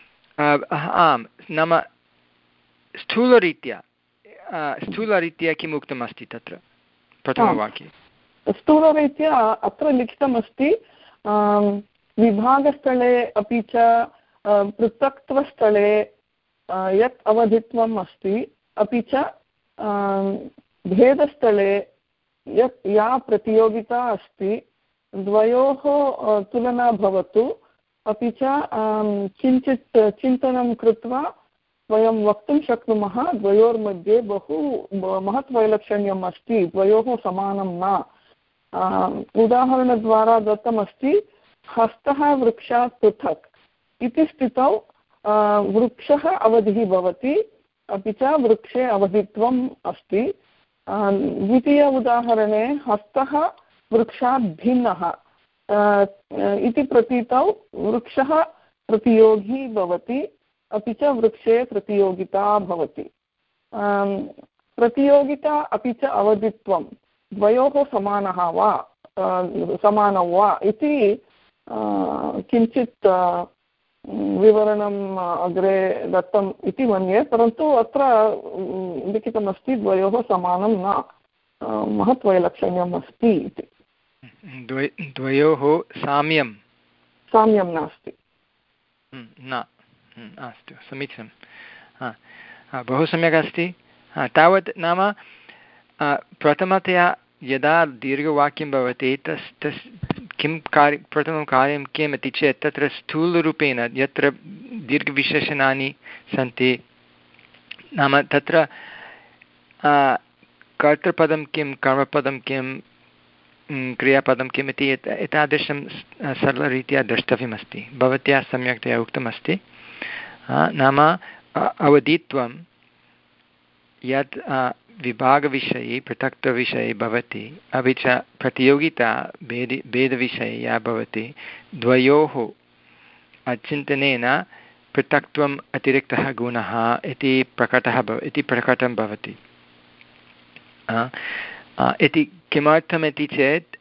A: आम्, नाम स्थूलरीत्या स्थूलरीत्या किम् उक्तमस्ति तत्र प्रथमवाक्ये?
E: स्थूलरीत्या अत्र लिखितमस्ति विभागस्थले अपि च पृथक्त्वस्थले यत् अवधित्वम् अस्ति अपि च भेदस्थले यत् या प्रतियोगिता अस्ति द्वयोः तुलना भवतु, अपि च किञ्चित् चिन्तनं कृत्वा वयं वक्तुं शक्नुमः द्वयोर्मध्ये बहु महत् वैलक्षण्यम् अस्ति, द्वयोः समानं न। उदाहरणद्वारा दत्तमस्ति हस्तः वृक्षात् पृथक् इति स्थितौ वृक्षः अवधिः भवति अपि च वृक्षे अवधित्वम् अस्ति। द्वितीय उदाहरणे हस्तः वृक्षात् भिन्नः इति प्रतीतौ वृक्षः प्रतियोगी भवति अपि च वृक्षे प्रतियोगिता भवति। प्रतियोगिता अपि च अवधित्वं द्वयोः समानः वा समानौ वा इति किञ्चित् विवरणम् अग्रे दत्तम् इति मन्ये, परन्तु अत्र लिखितमस्ति द्वयोः समानं न, महत् वैलक्षण्यम् अस्ति इति।
A: द्वयोः साम्यं
E: साम्यं नास्ति
A: न। अस्तु, समीचीनं, बहु सम्यक् अस्ति। तावत् नाम प्रथमतया यदा दीर्घवाक्यं भवति तस् तस् किं कार्य प्रथमं कार्यं किम् इति चेत् तत्र स्थूलरूपेण यत्र दीर्घविशेषणानि सन्ति, नाम तत्र कर्तृपदं किं कर्मपदं किं क्रियापदं किम् इति एतादृशं सरलरीत्या द्रष्टव्यमस्ति। भवत्या सम्यक्तया उक्तमस्ति, नाम अवधित्वं यत् विभागविषये पृथक्त्वविषये भवति अपि च प्रतियोगिता भेदि भेदविषये या भवति, द्वयोः चिन्तनेन पृथक्त्वम् अतिरिक्तः गुणः इति प्रकटः भव इति प्रकटं भवति। इति किमर्थमिति चेत्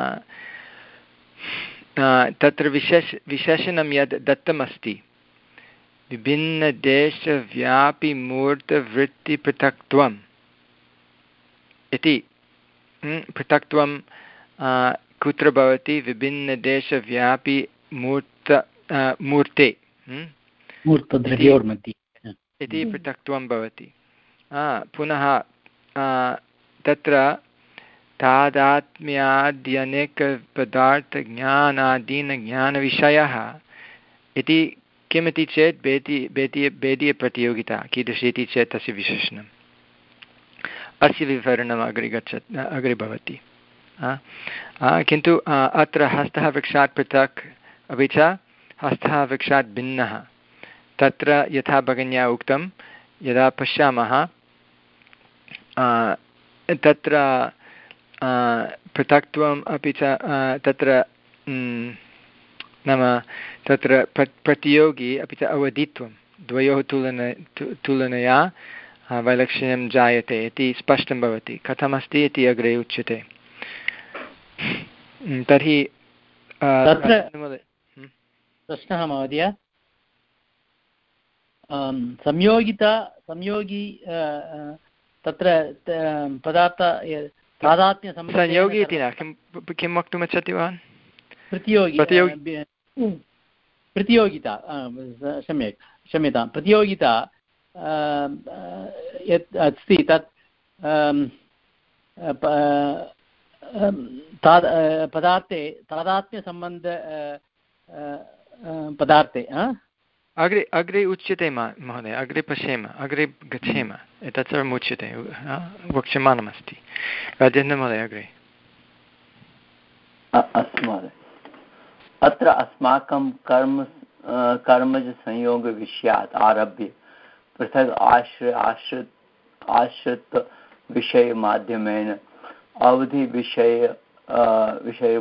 A: तत्र विशेष विशेषणं यद् दत्तमस्ति विभिन्नदेशव्यापि मूर्तवृत्तिपृथक्त्वम् इति। पृथक्त्वं कुत्र भवति? विभिन्नदेशव्यापि मूर्त मूर्ते
C: मूर्तद्रव्योर्मध्ये
A: इति पृथक्त्वं भवति। पुनः तत्र तादात्म्याद्यनेकपदार्थज्ञानादीनज्ञानविषयः इति किमिति चेत् भेदी भेदीय भेदीयप्रतियोगिता कीदृशी इति चेत् तस्य विशेषणम्। अस्य विवरणम् अग्रे गच्छत् अग्रे भवति। किन्तु अत्र हस्तः वृक्षात् पृथक् अपि च हस्तः वृक्षात् भिन्नः, तत्र यथा भगिन्या उक्तं यदा पश्यामः तत्र पृथक्त्वम् अपि च तत्र नाम तत्र प्र प्रतियोगी अपि च अवधित्वं द्वयोः तुलन तुलनया वैलक्षण्यं जायते इति स्पष्टं भवति। कथमस्ति इति अग्रे उच्यते। तर्हि
C: प्रश्नः महोदय, संयोगिता संयोगी तत्र पदार्थ तादात्म्य
A: संयोगी इति न किं किं वक्तुमिच्छति भवान्?
C: प्रतियोगी प्रतियोगिता सम्यक् क्षम्यतां प्रतियोगिता यत् अस्ति तत् पदार्थे तादात्म्यसम्बन्ध पदार्थे
A: अग्रे अग्रे उच्यते महोदय, अग्रे पश्येम, अग्रे गच्छेम, एतत् सर्वम् उच्यते, वक्ष्यमाणमस्ति। राजेन्द्र महोदय अग्रे।
F: अस्तु महोदय, अत्र अस्माकं कर्म कर्मजसंयोगविषयात् आरभ्य पृथक् आश्रय आश्रित आश्रितविषयमाध्यमेन अवधिविषय विषय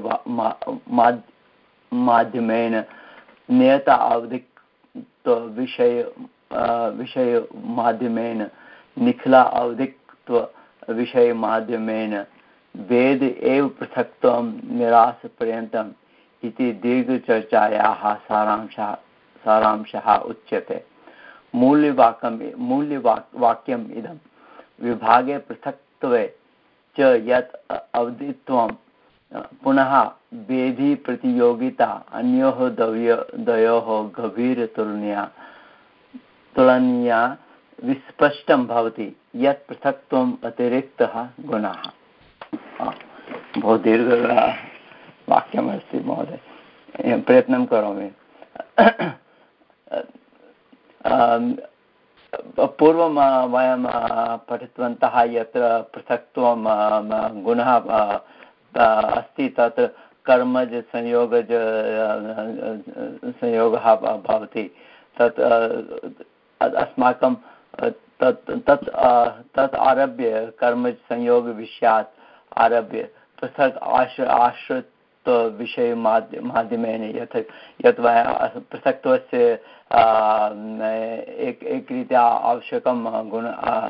F: माध्यमेन नियत अवधित्वविषय विषयमाध्यमेन निखिला अवधित्वविषयमाध्यमेन वेद एव पृथक्त्वं निरासपर्यन्तम् इति दीर्घचर्चायाः सारांशः सारांशः उच्यते। मूल्यवाक्यं मूल्यवाक् वाक्यम् इदं विभागे पृथक्त्वे च यत् अवधित्वं पुनः वेदी प्रतियोगिता अन्योः द्वयोः गभीरतुलनया तुलनया विस्पष्टं भवति यत् पृथक्त्वम् अतिरिक्तः गुणः। बहु दीर्घ वाक्यमस्ति महोदय, प्रयत्नं करोमि। पूर्वं वयं पठितवन्तः यत्र पृथक्त्वं गुणः अस्ति, तत्र कर्मज संयोगज संयोगः भवति। तत् अस्माकं तत् तत् तत् आरभ्य कर्मज संयोगविषयात् आरभ्य पृथक् आश्र आश्रित विषय माध्य माध्यमेन यत् यत् वयं पृथक्त्वस्य एक एकरीत्या आवश्यकं गुण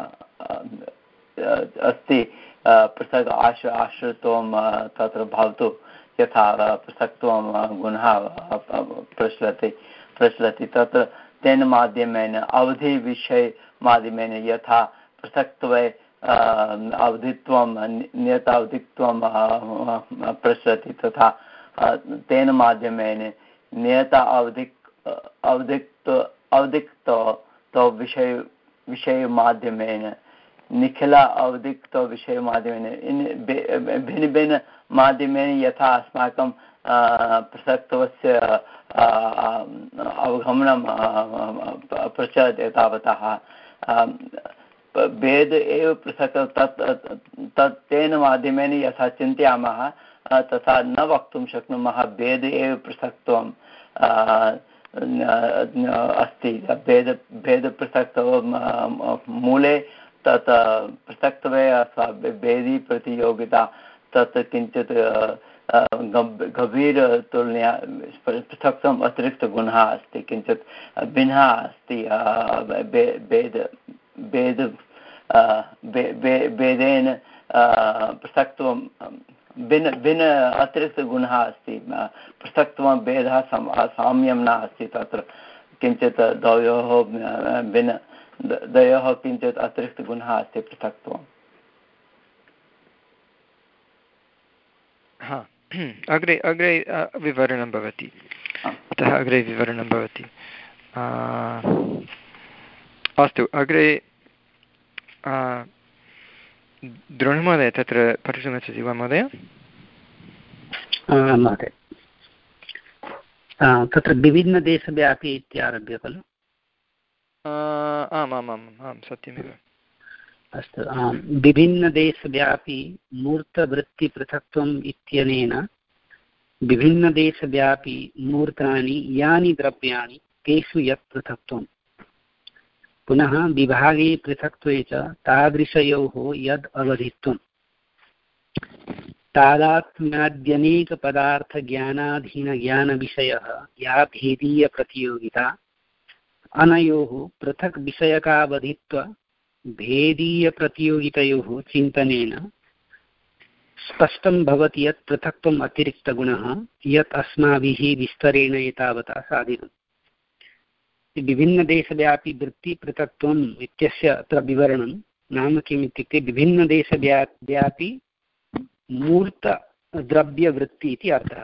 F: अस्ति। पृथक् आश्र आश्रित्वं तत्र भवतु, यथा पृथक्त्वं गुणः प्रचलति प्रचलति तत्र तेन माध्यमेन अवधिविषय माध्यमेन यथा पृथक्त्वे अवधित्वं नियतावधित्वं प्रचलति, तथा तेन माध्यमेन नियत अवधिक अवधिक्त अवधिक्त तो विषय विषय माध्यमेन निखिला अवधिक्त विषय माध्यमेन भिन्न भिन्न माध्यमेन यथा अस्माकं पृथक्त्वस्य अवगमनं प्रचलति तावतः भेद एव पृथक् तत् तत् तेन माध्यमेन यथा चिन्तयामः तथा न वक्तुं शक्नुमः भेद एव पृथक्त्वं अस्ति। भेद भेदपृथक्त्वं मूले तत् पृथक्त्वे अथवा भेदी प्रतियोगिता तत् किञ्चित् गभीरतुलनया पृथक्त्वम् अतिरिक्तगुणः अस्ति, किञ्चित् भिन्नः अस्ति। भेद भेद भेदेन पृथक्त्वं भिन्न भिन्न अतिरिक्तगुणः अस्ति। पृथक्त्वं भेदः साम्यं न अस्ति, तत्र किञ्चित् द्वयोः भिन्न द्वयोः किञ्चित् अतिरिक्तगुणः अस्ति पृथक्त्वम्।
A: हा, अग्रे अग्रे विवरणं भवति, अतः अग्रे विवरणं भवति। अस्तु, अग्रे द्रोणमहोदय तत्र पठितुमिच्छति वा महोदय?
G: महोदय, तत्र विभिन्नदेशव्यापी इत्यारभ्य खलु?
A: आम् आम् आम् आं सत्यमेव।
G: अस्तु, विभिन्नदेशव्यापी मूर्तवृत्तिपृथक्त्वम् इत्यनेन विभिन्नदेशव्यापी मूर्तानि यानि द्रव्याणि तेषु यत् पृथक्त्वं, पुनः विभागे पृथक्त्वे च तादृशयोः यद् अवधित्वं, तादात्म्याद्यनेकपदार्थज्ञानाधीनज्ञानविषयः या भेदीयप्रतियोगिता, अनयोः पृथक् विषयकावधित्व भेदीयप्रतियोगितयोः चिन्तनेन स्पष्टं भवति यत् पृथक्त्वम् अतिरिक्तगुणः यत् अस्माभिः विस्तरेण एतावता साधितम्। विभिन्नदेशव्यापी वृत्तिपृथक्त्वम् इत्यस्य अत्र विवरणं नाम किम् इत्युक्ते विभिन्नदेशव्यापी मूर्तद्रव्यवृत्ति इति अर्थः।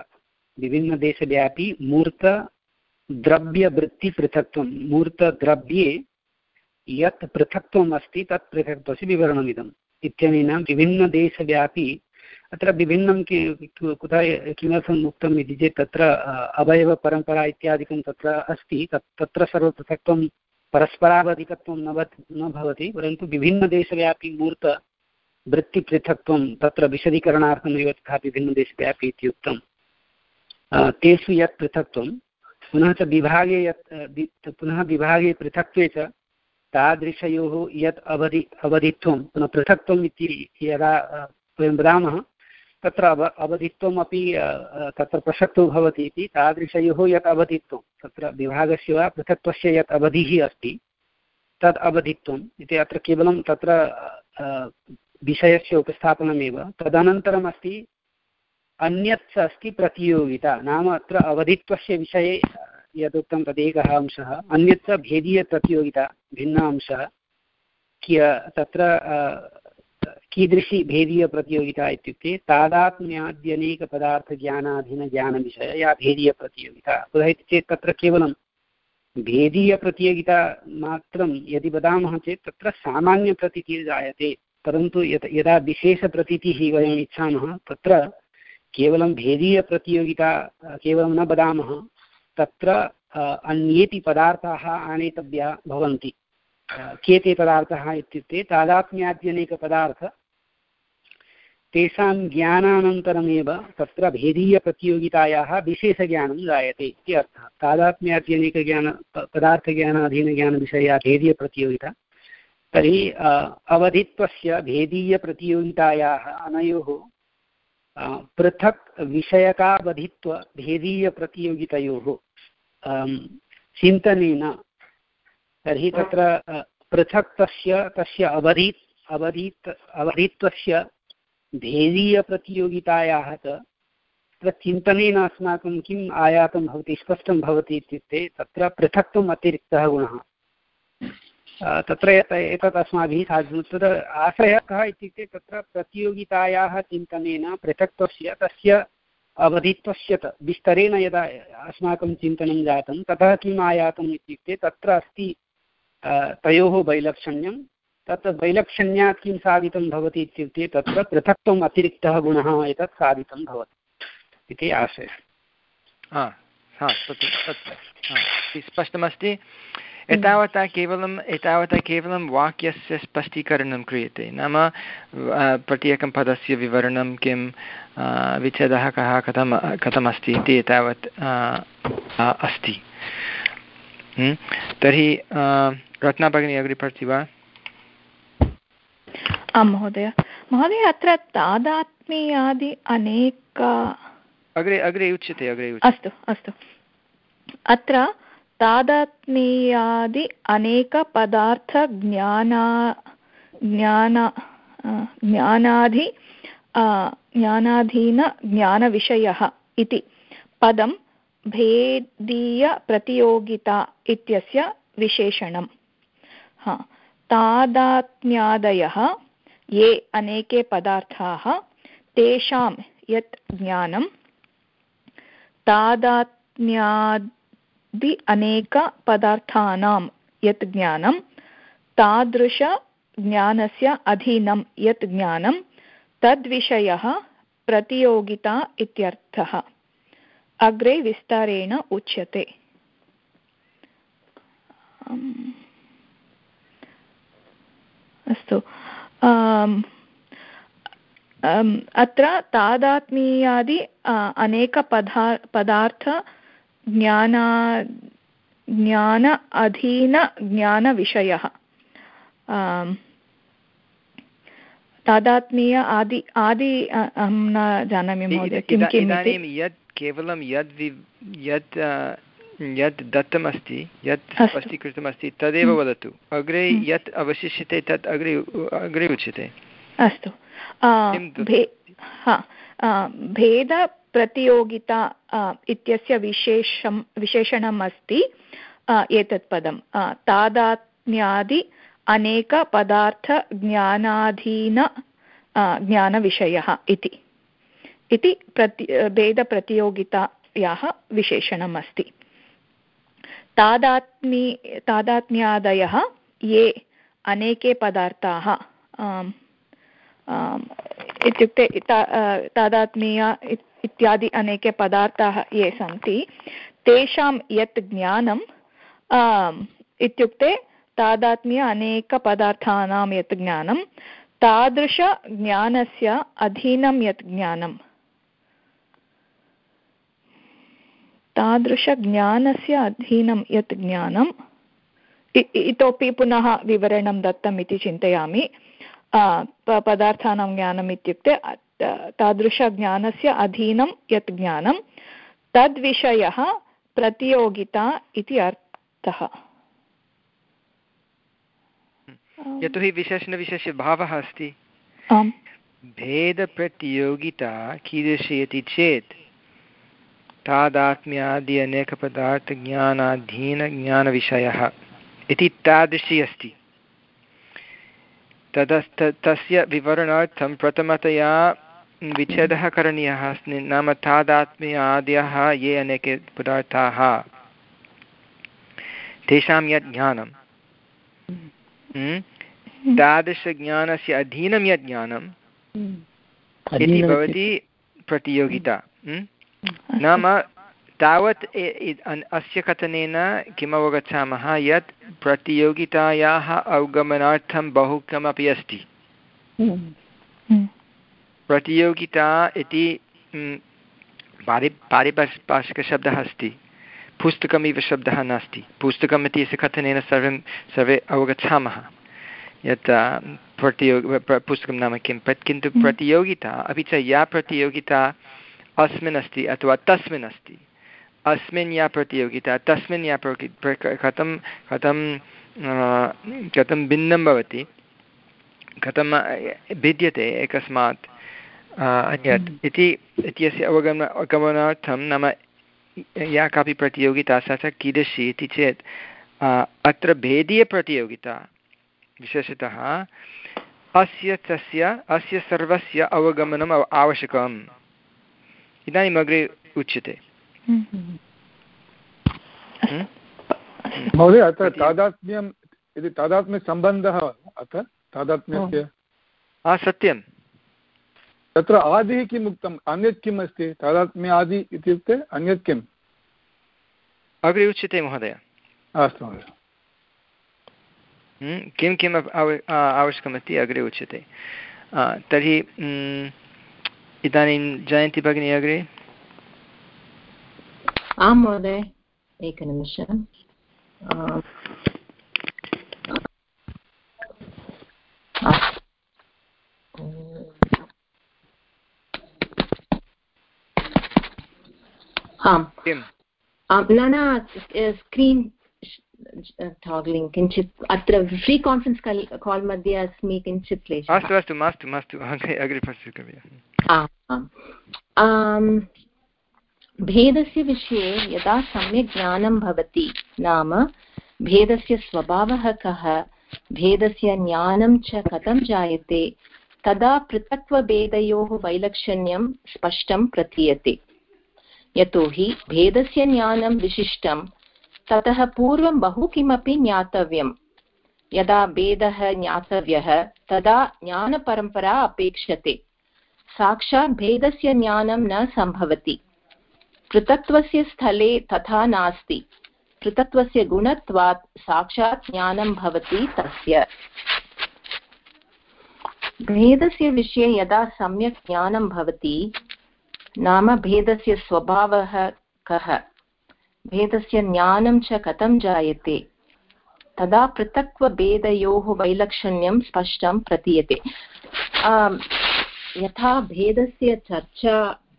G: विभिन्नदेशव्यापी मूर्तद्रव्यवृत्तिपृथक्त्वं, मूर्तद्रव्ये यत् पृथक्त्वम् अस्ति तत् पृथक्त्वस्य विवरणमिदम् इत्यनेन विभिन्नदेशव्यापी अत्र विभिन्नं कुतः किमर्थम् उक्तम् इति चेत् तत्र अवयवपरम्परा इत्यादिकं तत्र अस्ति तत् तत्र सर्वपृथक्त्वं परस्परावधिकत्वं न न भवति परन्तु विभिन्नदेशव्यापी मूर्तवृत्तिपृथक्त्वं तत्र विशदीकरणार्थमेव तथा विभिन्नदेशव्यापी इति उक्तं तेषु यत् पृथक्त्वं पुनः च विभागे यत् पुनः विभागे पृथक्त्वे च तादृशयोः यत् अवधि अवधित्वं पुनः पृथक्त्वम् इति यदा वयं वदामः तत्र अव अवधित्वमपि तत्र प्रसक्तो भवति इति तादृशयोः यत् अवधित्वं तत्र विभागस्य वा पृथक्त्वस्य यत् अवधिः अस्ति तद् अवधित्वम् इति अत्र केवलं तत्र विषयस्य उपस्थापनमेव तदनन्तरम् अस्ति अन्यत् अस्ति प्रतियोगिता नाम अत्र अवधित्वस्य विषये यदुक्तं तदेकः अंशः अन्यत् भेदीयप्रतियोगिता भिन्न अंशः किय तत्र कीदृशी भेदीयप्रतियोगिता इत्युक्ते तादात्म्याद्यनेकपदार्थज्ञानाधीनज्ञानविषय या भेदीयप्रतियोगिता कुतः इति चेत् तत्र केवलं भेदीयप्रतियोगिता मात्रं यदि वदामः चेत् तत्र सामान्यप्रतीतिः जायते परन्तु यत् यदा विशेषप्रतीतिः वयम् इच्छामः तत्र केवलं भेदीयप्रतियोगिता केवलं न वदामः तत्र अन्येपि पदार्थाः आनेतव्याः भवन्ति के ते पदार्थाः इत्युक्ते तादात्म्याद्यनेकपदार्थ तेषां ज्ञानानन्तरमेव तत्र भेदीयप्रतियोगितायाः विशेषज्ञानं जायते इति अर्थः तादात्म्याद्यनेकज्ञान पदार्थज्ञानाधीनज्ञानविषया भेदीयप्रतियोगिता तर्हि अवधित्वस्य भेदीयप्रतियोगितायाः अनयोः पृथक् विषयकावधित्व भेदीयप्रतियोगितयोः चिन्तनेन तर्हि तत्र पृथक् तस्य तस्य अवधि अवधित् अवधित्वस्य भेदीयप्रतियोगितायाः च तत्र चिन्तनेन अस्माकं किम् आयातं भवति स्पष्टं भवति इत्युक्ते तत्र पृथक्त्वम् अतिरिक्तः गुणः तत्र एतत् अस्माभिः साधितं तत्र आशयः कः इत्युक्ते तत्र प्रतियोगितायाः चिन्तनेन पृथक्त्वस्य तस्य अवधित्वस्य विस्तरेण यदा अस्माकं चिन्तनं जातं ततः किम् आयातम् इत्युक्ते तत्र अस्ति तयोः वैलक्षण्यं तत्र वैलक्षण्यात् किं साधितं भवति इत्युक्ते तत्र पृथक्त्वम् अतिरिक्तः गुणः एतत् साधितं भवति इति आशयः
A: स्पष्टमस्ति एतावता केवलम् एतावता केवलं वाक्यस्य स्पष्टीकरणं क्रियते नाम प्रत्येकं पदस्य विवरणं किं विच्छेदः कः कथं कथमस्ति इति एतावत् अस्ति तर्हि रत्ना भगिनी अग्रे पठति वा
H: आं महोदय महोदय अत्र तादात्म्यादि अनेक
A: अग्रे अग्रे उच्यते अग्रे
H: अस्तु अस्तु अत्र तादात्म्यादि अनेकपदार्थज्ञाना ज्ञान ज्ञानाधि ज्ञानाधीनज्ञानविषयः इति पदं भेदीयप्रतियोगिता इत्यस्य विशेषणं हा तादात्म्यादयः ये अनेके पदार्थाः तेषां यत् ज्ञानं तादात्म्यादि अनेकपदार्थानां यत् ज्ञानं तादृशज्ञानस्य अधीनं यत् ज्ञानं तद्विषयः प्रतियोगिता इत्यर्थः अग्रे विस्तारेण उच्यते अस्तु अत्र तादात्म्यादि अनेकपदा पदार्थ ज्ञाना ज्ञान अधीनज्ञानविषयः तादात्म्य आदि आदि अहं न जानामि महोदय किं किम्
A: इदानीं यत् केवलं यद् यत् यत् दत्तमस्ति यत् स्पष्टीकृतमस्ति तदेव वदतु अग्रे यत् अवशिष्यते तत् अग्रे अग्रे उच्यते
H: अस्तु भेदप्रतियोगिता इत्यस्य विशेषं विशेषणम् अस्ति एतत् पदं तादात्म्यादि अनेकपदार्थज्ञानाधीन ज्ञानविषयः इति इति प्रति भेदप्रतियोगितायाः विशेषणम् अस्ति तादात्म्य तादात्म्यादयः ये अनेके पदार्थाः इत्युक्ते तादात्म्य इत्यादि अनेके पदार्थाः ये सन्ति तेषां यत् ज्ञानं इत्युक्ते तादात्म्य अनेकपदार्थानां यत् ज्ञानं तादृशज्ञानस्य अधीनं यत् ज्ञानं तादृशज्ञानस्य अधीनं यत् ज्ञानं इतोपि पुनः विवरणं दत्तम् इति चिन्तयामि। पदार्थानां ज्ञानम् इत्युक्ते तादृशज्ञानस्य अधीनं यत् ज्ञानं तद्विषयः प्रतियोगिता इति अर्थः।
A: यतोहि विशेषणविशेषभावः अस्ति। भेदप्रतियोगिता कीदृशी इति चेत् तादात्म्यादि अनेकपदार्थज्ञानाधीनज्ञानविषयः इति तादृशी अस्ति। तदस्त तस्य विवरणार्थं प्रथमतया विच्छेदः करणीयः अस्ति। नाम तादात्म्यादयः ये अनेके पदार्थाः तेषां यत् ज्ञानं तादृशज्ञानस्य अधीनं यत् ज्ञानम् इति भवति प्रतियोगिता। नाम तावत् अस्य कथनेन किम् अवगच्छामः यत् प्रतियोगितायाः अवगमनार्थं बहु किमपि अस्ति। प्रतियोगिता इति पारि पारिभाषिकशब्दः अस्ति, पुस्तकमिव शब्दः नास्ति। पुस्तकम् इत्यस्य कथनेन सर्वं सर्वे अवगच्छामः यत् प्रतियोग पुस्तकं नाम किं, किन्तु प्रतियोगिता अपि च या प्रतियोगिता अस्मिन् अस्ति अथवा तस्मिन् अस्ति, अस्मिन् या प्रतियोगिता तस्मिन् या कथं कथं कथं भिन्नं भवति, कथं भिद्यते एकस्मात् अन्यत् इति इत्यस्य अवगमन अवगमनार्थं नाम या कापि प्रतियोगिता सा च कीदृशी इति चेत् अत्र भेदीयप्रतियोगिता विशेषतः अस्य तस्य अस्य सर्वस्य अवगमनम् आवश्यकम् इदानीम् अग्रे उच्यते।
B: महोदय अत्र तादात्म्यम् इति तादात्म्यसम्बन्धः अत्र तादात्म्यस्य
A: सत्यं
B: तत्र आदिः किम् उक्तम्, अन्यत् किम् अस्ति? तादात्म्य आदि इत्युक्ते अन्यत् किम्
A: अग्रे उच्यते महोदय।
B: अस्तु महोदय,
A: किं किम् आवश्यकमस्ति अग्रे उच्यते। तर्हि इदानीं जयन्ती भगिनी अग्रे।
I: आं महोदय, एकनिमिषम्। आम् न न स्क्रीन् टाग्लिङ्ग् किञ्चित् अत्र फ्री कान्फरेन्स् काल् मध्ये अस्मि, किञ्चित् क्लेशः।
A: अस्तु अस्तु मास्तु मास्तु अग्रे पश्यतु।
I: भेदस्य विषये यदा सम्यक् ज्ञानं भवति, नाम भेदस्य स्वभावः कः, भेदस्य ज्ञानं च कथं जायते, तदा पृथक्त्वभेदयोः वैलक्षण्यं स्पष्टं प्रतीयते। यतोहि भेदस्य ज्ञानं विशिष्टं, ततः पूर्वं बहु किमपि ज्ञातव्यं। यदा भेदः ज्ञातव्यः तदा ज्ञानपरम्परा अपेक्षते। साक्षात् भेदस्य ज्ञानं न सम्भवति। पृथक्त्वस्य स्थले तथा नास्ति। पृथक्त्वस्य गुणत्वात् साक्षात् ज्ञानं भवति तस्य। भेदस्य विषये यदा सम्यक् ज्ञानं भवति, नाम भेदस्य स्वभावः कः, भेदस्य ज्ञानं च कथं जायते, तदा पृथक्त्वभेदयोः वैलक्षण्यं स्पष्टं प्रतीयते। यथा भेदस्य चर्चा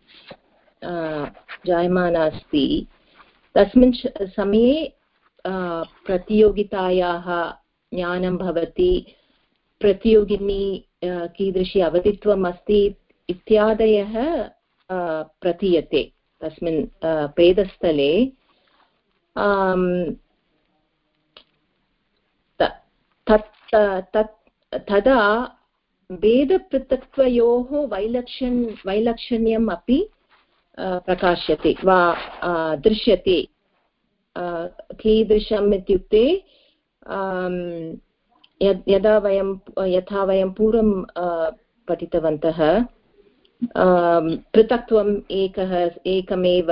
I: जायमाना अस्ति, तस्मिन् समये प्रतियोगितायाः ज्ञानं भवति, प्रतियोगिनी कीदृशी अवधित्वम् अस्ति इत्यादयः प्रतीयते तस्मिन् भेदस्थले। तदा भेदपृथक्त्वयोः वैलक्षण् वैलक्षण्यम् अपि प्रकाश्यते वा दृश्यते। कीदृशम् इत्युक्ते यदा वयं यथा वयं पूर्वं पठितवन्तः पृथक्त्वम् एकः एकमेव,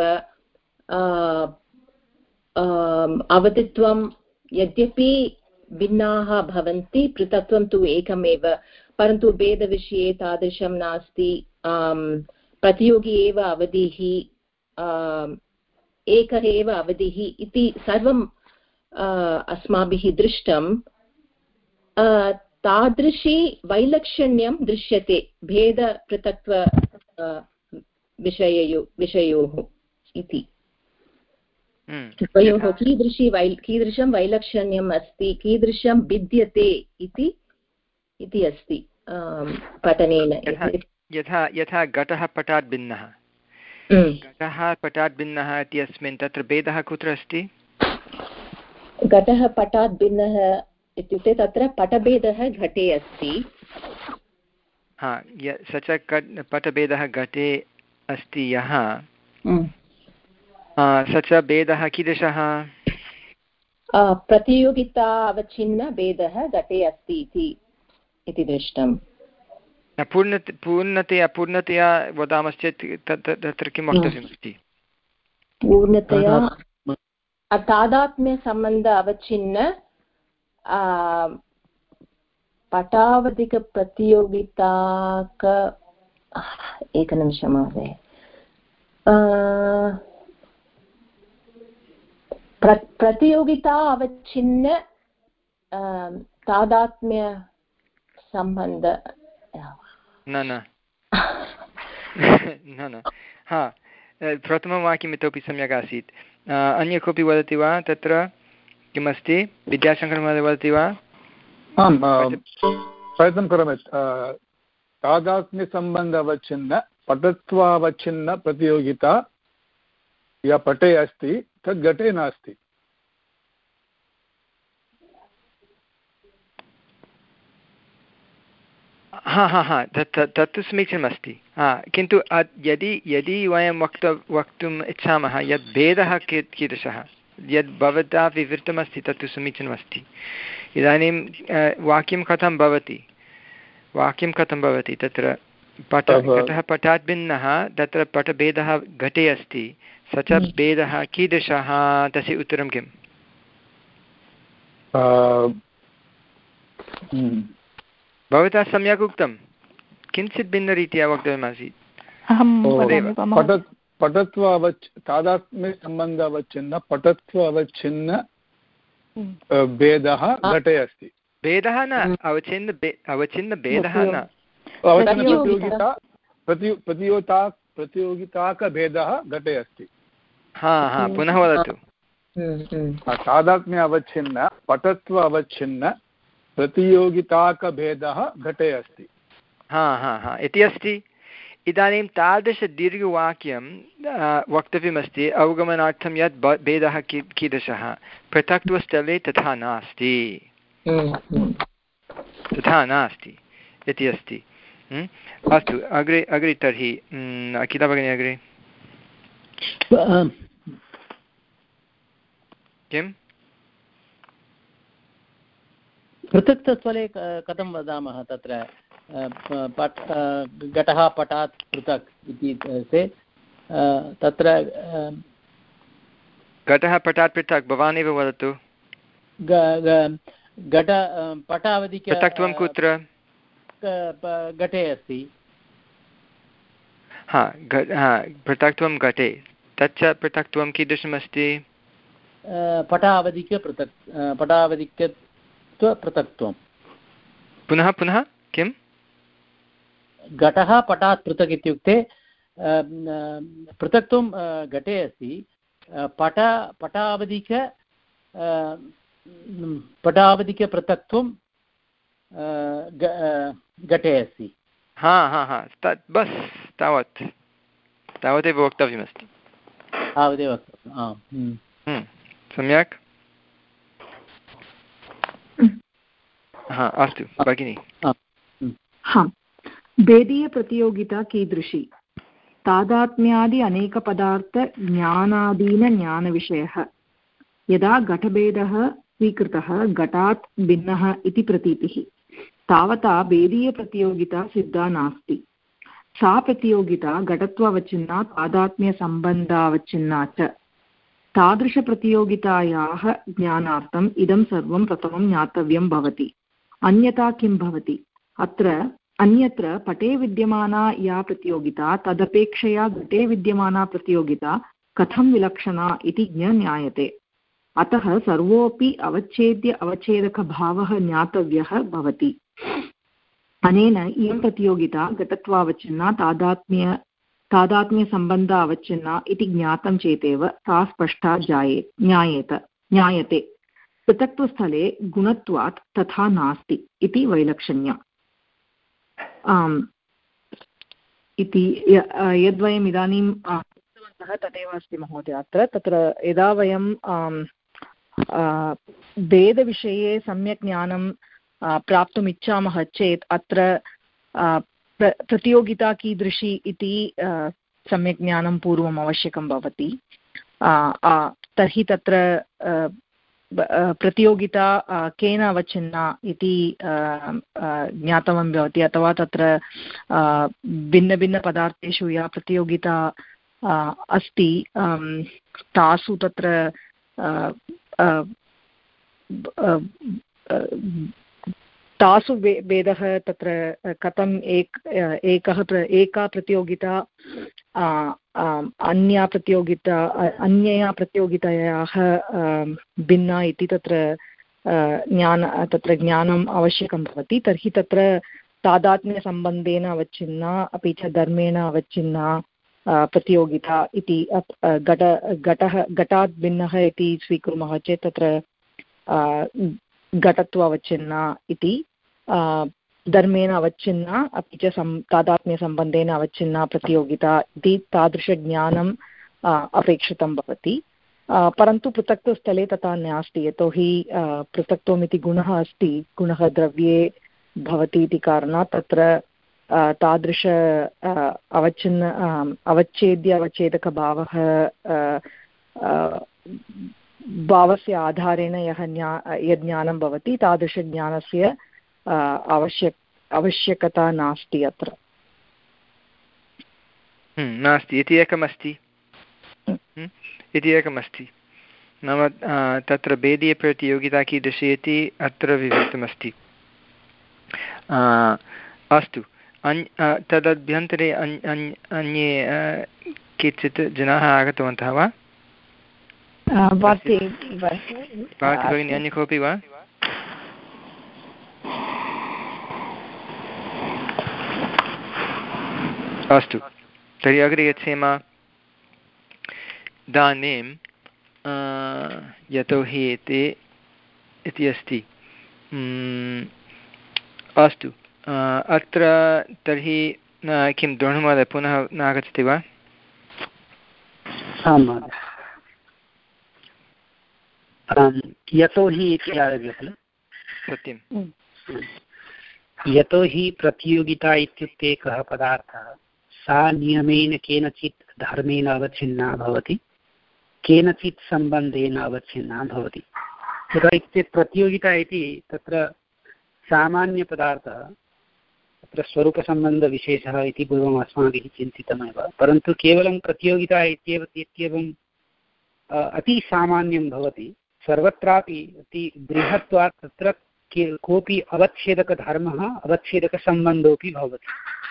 I: अवधित्वं यद्यपि भिन्नाः भवन्ति पृथक्त्वं तु एकमेव, परन्तु भेदविषये तादृशं नास्ति। प्रतियोगी एव अवधिः, एकः एव अवधिः इति सर्वं अस्माभिः दृष्टं। तादृशी वैलक्षण्यं दृश्यते भेदपृथक्त्व विषययो विषयोः इति। द्वयोः कीदृशी वै कीदृशं वैलक्षण्यम् अस्ति, कीदृशं भिद्यते इति इति अस्ति पठनेन।
A: यथा यथा घटः पटात् भिन्नः, घटः पटात् भिन्नः इत्यस्मिन् तत्र भेदः कुत्र अस्ति?
I: घटः पटात् भिन्नः इत्युक्ते तत्र पटभेदः घटे अस्ति।
A: हा, स च पटभेदः घटे अस्ति यः, स च भेदः कीदृशः?
I: प्रतियोगिता अवच्छिन्न भेदः घटे अस्ति इति दृष्टम्।
A: पूर्ण पूर्णतया पूर्णतया वदामश्चेत् तत्र किं वक्तव्यमस्ति?
I: पूर्णतया तादात्म्यसम्बन्ध अवच्छिन्न पटावधिकप्रतियोगिताक एकनिमिषं महोदय, प्रतियोगिता अवच्छिन्न तादात्म्यसम्बन्ध
A: न न न न हा, प्रथमं वाक्यम् इतोपि सम्यक् आसीत्। अन्य कोऽपि वदति वा? तत्र किमस्ति? विद्याशङ्करमहोदय वदति वा?
B: आम्, प्रयत्नं करोमि। तादात्म्यसम्बन्ध अवच्छिन्न पटत्वावच्छिन्न प्रतियोगिता या पटे अस्ति तद् घटे नास्ति।
A: हा हा हा तत् तत्तु समीचीनमस्ति। हा, किन्तु यदि यदि वयं वक्त वक्तुम् इच्छामः यत् भेदः की कीदृशः, यद् भवता विवृतमस्ति तत्तु समीचीनमस्ति। इदानीं वाक्यं कथं भवति? वाक्यं कथं भवति? तत्र पट घटः पटात् भिन्नः, तत्र पटभेदः घटे अस्ति, स च भेदः कीदृशः? तस्य उत्तरं किम्? भवता सम्यक् उक्तं, किञ्चित् भिन्नरीत्या वक्तव्यमासीत्।
B: पटत्व अवच् तादात्म्यसम्बन्ध अवच्छिन्न पटत्व अवच्छिन्न भेदः घटे अस्ति।
A: भेदः न अवच्छिन्न अवच्छिन्न भेदः न
B: प्रतियोगिता प्रतियोगिता प्रतियोगिताकभेदः घटे अस्ति।
A: हा हा पुनः वदतु।
B: तादात्म्य अवच्छिन्न पटत्व अवच्छिन्न प्रतियोगिताकभेदः घटे अस्ति।
A: हा हा हा इति अस्ति। इदानीं तादृशदीर्घवाक्यं वक्तव्यमस्ति अवगमनार्थं यत् भेदः की कीदृशः। पृथक्त्वस्थले तथा नास्ति, तथा नास्ति इति अस्ति। अस्तु, अग्रे अग्रे तर्हि अखिला भगिनी अग्रे किम्?
C: पृथक्त्वस्थले कथं वदामः? तत्र पट् घटः पटात् पृथक् इति चेत् तत्र
A: घटः पटात् पृथक् भवान् एव वदतु।
C: घट पटावधिक
A: पृथक्त्वं कुत्र?
C: घटे अस्ति।
A: हा पृथक्त्वं घटे, तच्च पृथक्त्वं कीदृशमस्ति?
C: पटावधिकपृथक् पटावधिकत्वपृथक्त्वं।
A: पुनः पुनः किम्?
C: घटः पटात् पृथक् इत्युक्ते पृथक्त्वं घटे अस्ति, पट पटावधिक पटावधिकपृथक्त्वं घटे अस्ति।
A: हा हा हा तत् बस् तावत् तावदेव वक्तव्यमस्ति।
C: तावदेव वक्तव्यम्। आम्,
A: सम्यक्। हा अस्तु भगिनि।
D: हा, भेदीयप्रतियोगिता कीदृशी? तादात्म्यादि अनेकपदार्थज्ञानादीनज्ञानविषयः। यदा घटभेदः स्वीकृतः घटात् भिन्नः इति प्रतीतिः। तावता भेदीयप्रतियोगिता सिद्धा नास्ति। सा प्रतियोगिता घटत्वावच्छिन्ना तादात्म्यसम्बन्धावच्छिन्ना च। तादृशप्रतियोगितायाः ज्ञानार्थम् इदं सर्वं प्रथमं ज्ञातव्यं भवति। अन्यथा किं भवति? अत्र अन्यत्र पटे विद्यमाना या प्रतियोगिता तदपेक्षया घटे विद्यमाना प्रतियोगिता कथं विलक्षणा इति ज्ञायते। अतः सर्वोऽपि अवच्छेद्य अवच्छेदकभावः ज्ञातव्यः भवति। अनेन इयं प्रतियोगिता घटत्वावच्छिन्ना तादात्म्य तादात्म्यसम्बन्धा अवच्छिन्ना इति ज्ञातं चेतेव सा स्पष्टा जाये ज्ञायेत ज्ञायते। पृथक्त्वस्थले गुणत्वात् तथा नास्ति इति वैलक्षण्य आम् इति यद्वयम् इदानीं उक्तवन्तः तदेव अस्ति महोदय। अत्र तत्र यदा वयं भेदविषये सम्यक् ज्ञानं प्राप्तुम् इच्छामः चेत् अत्र प्रतियोगिता कीदृशी इति सम्यक् ज्ञानं पूर्वम् आवश्यकं भवति। तर्हि तत्र प्रतियोगिता केन अवच्छिन्ना इति ज्ञातव्यं भवति, अथवा तत्र भिन्नभिन्नपदार्थेषु या प्रतियोगिता अस्ति तासु तत्र तासु भेदः तत्र कथम् एक एकः एका प्रतियोगिता अन्या प्रतियोगिता अन्यया प्रतियोगितायाः भिन्ना इति तत्र ज्ञान तत्र ज्ञानम् आवश्यकं भवति। तर्हि तत्र तादात्म्यसम्बन्धेन अवच्छिन्ना अपि च धर्मेण अवच्छिन्ना प्रतियोगिता इति घट घटः घटात् भिन्नः इति स्वीकुर्मः चेत् तत्र घटत्वावच्छिन्ना इति, धर्मेण अवच्छिन्ना अपि च सं तादात्म्यसम्बन्धेन अवच्छिन्ना प्रतियोगिता इति तादृशज्ञानम् अपेक्षितं भवति। परन्तु पृथक्त्वस्थले तथा नास्ति। यतोहि पृथक्त्वमिति गुणः अस्ति, गुणः द्रव्ये भवति इति कारणात् तत्र तादृश अवच्छिन्न अवच्छेद्य अवच्छेदकभावः भावस्य आधारेण यः ज्ञा यद् ज्ञानं भवति तादृशज्ञानस्य आवश्यक आवश्यकता नास्ति अत्र।
A: नास्ति इति एकमस्ति इति एकमस्ति नाम तत्र भेदीयप्रतियोगिता कीदृशी इति अत्र विवृतमस्ति। अस्तु, अन्य तदभ्यन्तरे अन्ये केचित् जनाः आगतवन्तः वा? भगिनी अन्य कोऽपि वा? अस्तु, तर्हि अग्रे गच्छेम। इदानीं यतोहि एते इति अस्ति। अस्तु, अत्र तर्हि किं द्रोणमहोदय पुनः नागच्छति वा?
G: यतोहि इति आरभ्य खलु?
A: सत्यं।
G: यतोहि प्रतियोगिता इत्युक्ते कः पदार्थः सा नियमेन केनचित् धर्मेण अवच्छिन्ना भवति, केनचित् सम्बन्धेन अवच्छिन्ना भवति। तत्र इत्युक्ते प्रतियोगिता इति तत्र सामान्यपदार्थः, तत्र स्वरूपसम्बन्धविशेषः इति पूर्वम् अस्माभिः चिन्तितमेव, परन्तु केवलं प्रतियोगिता इत्येव इत्येवं अतिसामान्यं भवति। सर्वत्रापि अति बृहत्वात् तत्र कोऽपि अवच्छेदकधर्मः अवच्छेदकसम्बन्धोऽपि भवति।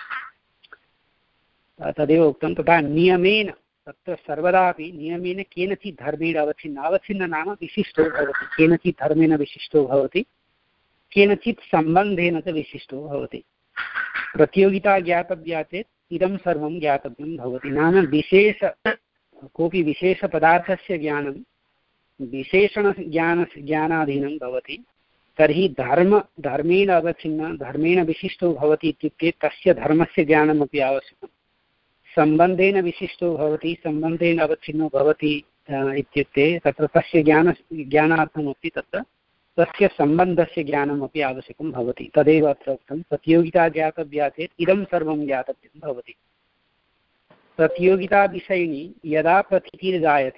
G: तदेव उक्तं। तथा नियमेन तत्र सर्वदापि नियमेन केनचित् धर्मेण अवच्छिन्न, अवच्छिन्न नाम विशिष्टो भवति, केनचित् धर्मेण विशिष्टो भवति, केनचित् सम्बन्धेन च विशिष्टो भवति। प्रतियोगिता ज्ञातव्या चेत् इदं सर्वं ज्ञातव्यं भवति। नाम विशेष कोऽपि विशेषपदार्थस्य ज्ञानं विशेषणज्ञान ज्ञानाधीनं भवति। तर्हि धर्म धर्मेण अवच्छिन्न धर्मेण विशिष्टो भवति इत्युक्ते तस्य धर्मस्य ज्ञानमपि आवश्यकं। सम्बन्धेन विशिष्टो भवति, सम्बन्धेन अवच्छिन्नो भवति इत्युक्ते तत्र तस्य ज्ञान ज्ञानार्थमपि तत्र तस्य सम्बन्धस्य ज्ञानमपि आवश्यकं भवति। तदेव अत्र उक्तं। प्रतियोगिता ज्ञातव्या चेत् इदं सर्वं ज्ञातव्यं भवति। प्रतियोगिताविषयिणी यदा प्रतीतिर्जायते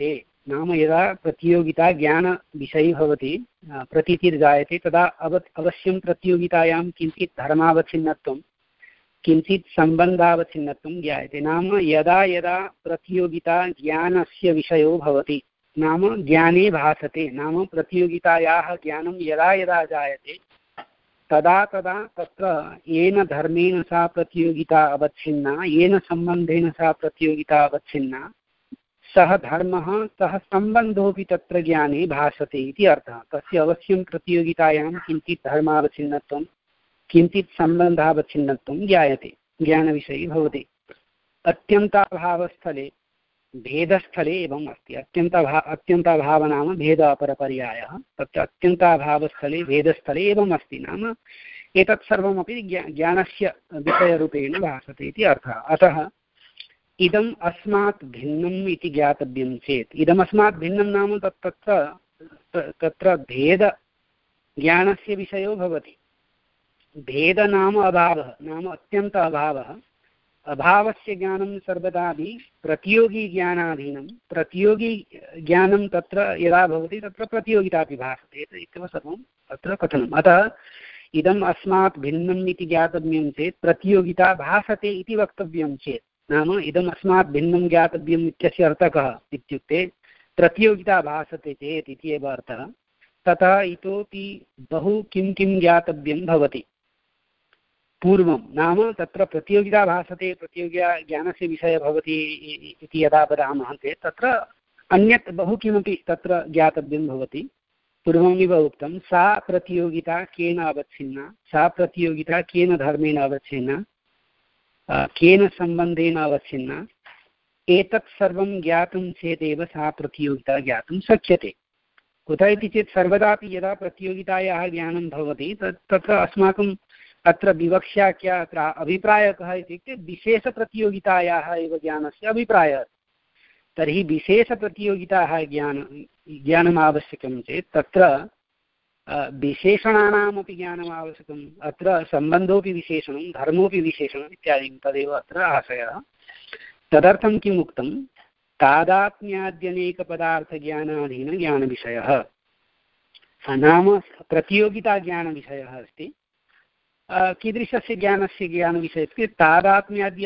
G: नाम यदा प्रतियोगिता ज्ञानविषयी भवति प्रतीतिर्जायते तदा अव अवश्यं प्रतियोगितायां किञ्चित् धर्मावच्छिन्नत्वं किञ्चित् सम्बन्धावच्छिन्नत्वं ज्ञायते। नाम यदा यदा प्रतियोगिता ज्ञानस्य विषयो भवति नाम ज्ञाने भासते, नाम प्रतियोगितायाः ज्ञानं यदा यदा जायते तदा तदा तत्र येन धर्मेण सा प्रतियोगिता अवच्छिन्ना, येन सम्बन्धेन सा प्रतियोगिता अवच्छिन्ना, सः धर्मः सः सम्बन्धोऽपि तत्र ज्ञाने भासते इति अर्थः। तस्य अवश्यं प्रतियोगितायां किञ्चित् धर्मावच्छिन्नत्वं किञ्चित् सम्बन्धावच्छिन्नत्वं ज्ञायते, ज्ञानविषये भवति। अत्यन्ताभावस्थले भेदस्थले एवम् अस्ति। अत्यन्तभा अत्यन्ताभाव नाम भेद अपरपर्यायः। तत्र अत्यन्ताभावस्थले भेदस्थले एवम् अस्ति, नाम एतत् सर्वमपि ज्ञा ज्ञानस्य विषयरूपेण भासते इति अर्थः। अतः इदम् अस्मात् भिन्नम् इति ज्ञातव्यं चेत्, इदम् अस्मात् भिन्नं नाम तत् तत्र तत्र भेद ज्ञानस्य विषयो भवति। भेद नाम अभावः, नाम अत्यन्त अभावः। अभावस्य ज्ञानं सर्वदापि प्रतियोगी ज्ञानाधीनं। प्रतियोगी ज्ञानं तत्र यदा भवति तत्र प्रतियोगितापि भासते इत्येव सर्वं तत्र कथनम्। अतः इदम् अस्मात् भिन्नम् इति ज्ञातव्यं चेत् प्रतियोगिता भासते इति वक्तव्यं चेत्, नाम इदम् अस्मात् भिन्नं ज्ञातव्यम् इत्यस्य अर्थः कः इत्युक्ते प्रतियोगिता भासते चेत् इति एव अर्थः। ततः इतोपि बहु किं किं ज्ञातव्यं भवति पूर्वं। नाम तत्र प्रतियोगिता भासते, प्रतियोगिता ज्ञानस्य विषयः भवति इति यदा वदामः चेत् तत्र अन्यत् बहु किमपि तत्र ज्ञातव्यं भवति। पूर्वमेव उक्तं, सा प्रतियोगिता केन अवच्छिन्ना, सा प्रतियोगिता केन धर्मेण अवच्छिन्ना, केन सम्बन्धेन अवच्छिन्ना, एतत् सर्वं ज्ञातुं चेदेव सा प्रतियोगिता ज्ञातुं शक्यते। कुतः इति चेत् सर्वदापि यदा प्रतियोगितायाः ज्ञानं भवति तत् तत्र अस्माकम् अत्र विवक्षा क्या, अत्र अभिप्रायः कः इत्युक्ते विशेषप्रतियोगितायाः एव ज्ञानस्य अभिप्रायः। तर्हि विशेषप्रतियोगिताः ज्ञान ज्ञानम् आवश्यकं चेत् तत्र विशेषणानामपि ज्ञानम् आवश्यकम्। अत्र सम्बन्धोऽपि विशेषणं, धर्मोऽपि विशेषणम् इत्यादि तदेव अत्र आशयः। तदर्थं किम् उक्तं, तादात्म्याद्यनेकपदार्थज्ञानाधीनज्ञानविषयः नाम प्रतियोगिताज्ञानविषयः अस्ति। कीदृशस्य ज्ञानस्य ज्ञानविषयः इत्युक्ते तादात्म्यादि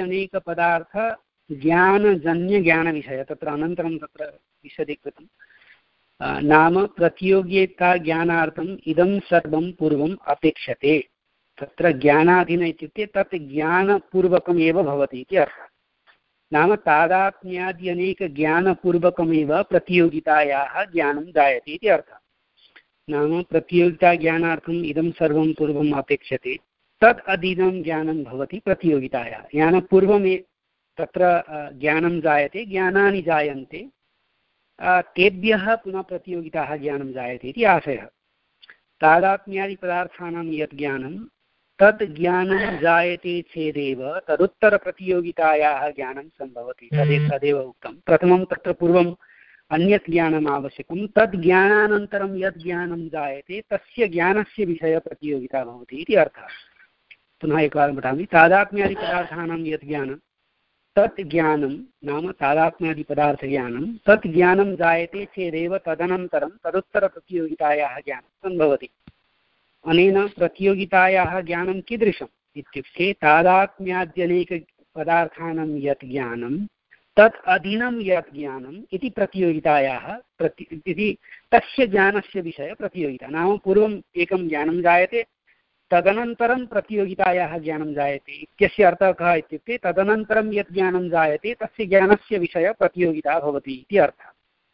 G: अनेकपदार्थज्ञानजन्यज्ञानविषयः। तत्र अनन्तरं तत्र विशदीकृतं। नाम प्रतियोगिताज्ञानार्थम् इदं सर्वं पूर्वम् अपेक्षते। तत्र ज्ञानाधीन इत्युक्ते तत् ज्ञानपूर्वकमेव भवति इति अर्थः। नाम तादात्म्यादि अनेकज्ञानपूर्वकमेव प्रतियोगितायाः ज्ञानं जायते इति अर्थः। नाम प्रतियोगिताज्ञानार्थम् इदं सर्वं पूर्वम् अपेक्षते, तद् अधीनं ज्ञानं भवति प्रतियोगितायाः। ज्ञानपूर्वमे तत्र ज्ञानं जायते, ज्ञानानि जायन्ते, तेभ्यः पुनः प्रतियोगिताः ज्ञानं जायते इति आशयः। तादात्म्यादिपदार्थानां यत् ज्ञानं तद् ज्ञानं जायते चेदेव तदुत्तरप्रतियोगितायाः ज्ञानं सम्भवति। तदेव तदेव उक्तं। प्रथमं तत्र पूर्वम् अन्यत् ज्ञानम् आवश्यकं, तद् ज्ञानानन्तरं यद् ज्ञानं जायते तस्य ज्ञानस्य विषयप्रतियोगिता भवति इति अर्थः। पुनः एकवारं पठामि। तादात्म्यादिपदार्थानां यत् ज्ञानं तत् ज्ञानं नाम तादात्म्यादिपदार्थज्ञानं तत् ज्ञानं जायते चेदेव तदनन्तरं तदुत्तरप्रतियोगितायाः ज्ञानं सम्भवति। अनेन प्रतियोगितायाः ज्ञानं कीदृशम् इत्युक्ते तादात्म्याद्यनेकपदार्थानां यत् ज्ञानं तत् अधीनं यत् ज्ञानम् इति प्रतियोगितायाः प्रति इति तस्य ज्ञानस्य विषये प्रतियोगिता। नाम पूर्वम् एकं ज्ञानं जायते, तदनन्तरं प्रतियोगितायाः ज्ञानं जायते इत्यस्य अर्थः कः इत्युक्ते तदनन्तरं यत् ज्ञानं जायते तस्य ज्ञानस्य विषये प्रतियोगिता भवति इति अर्थः।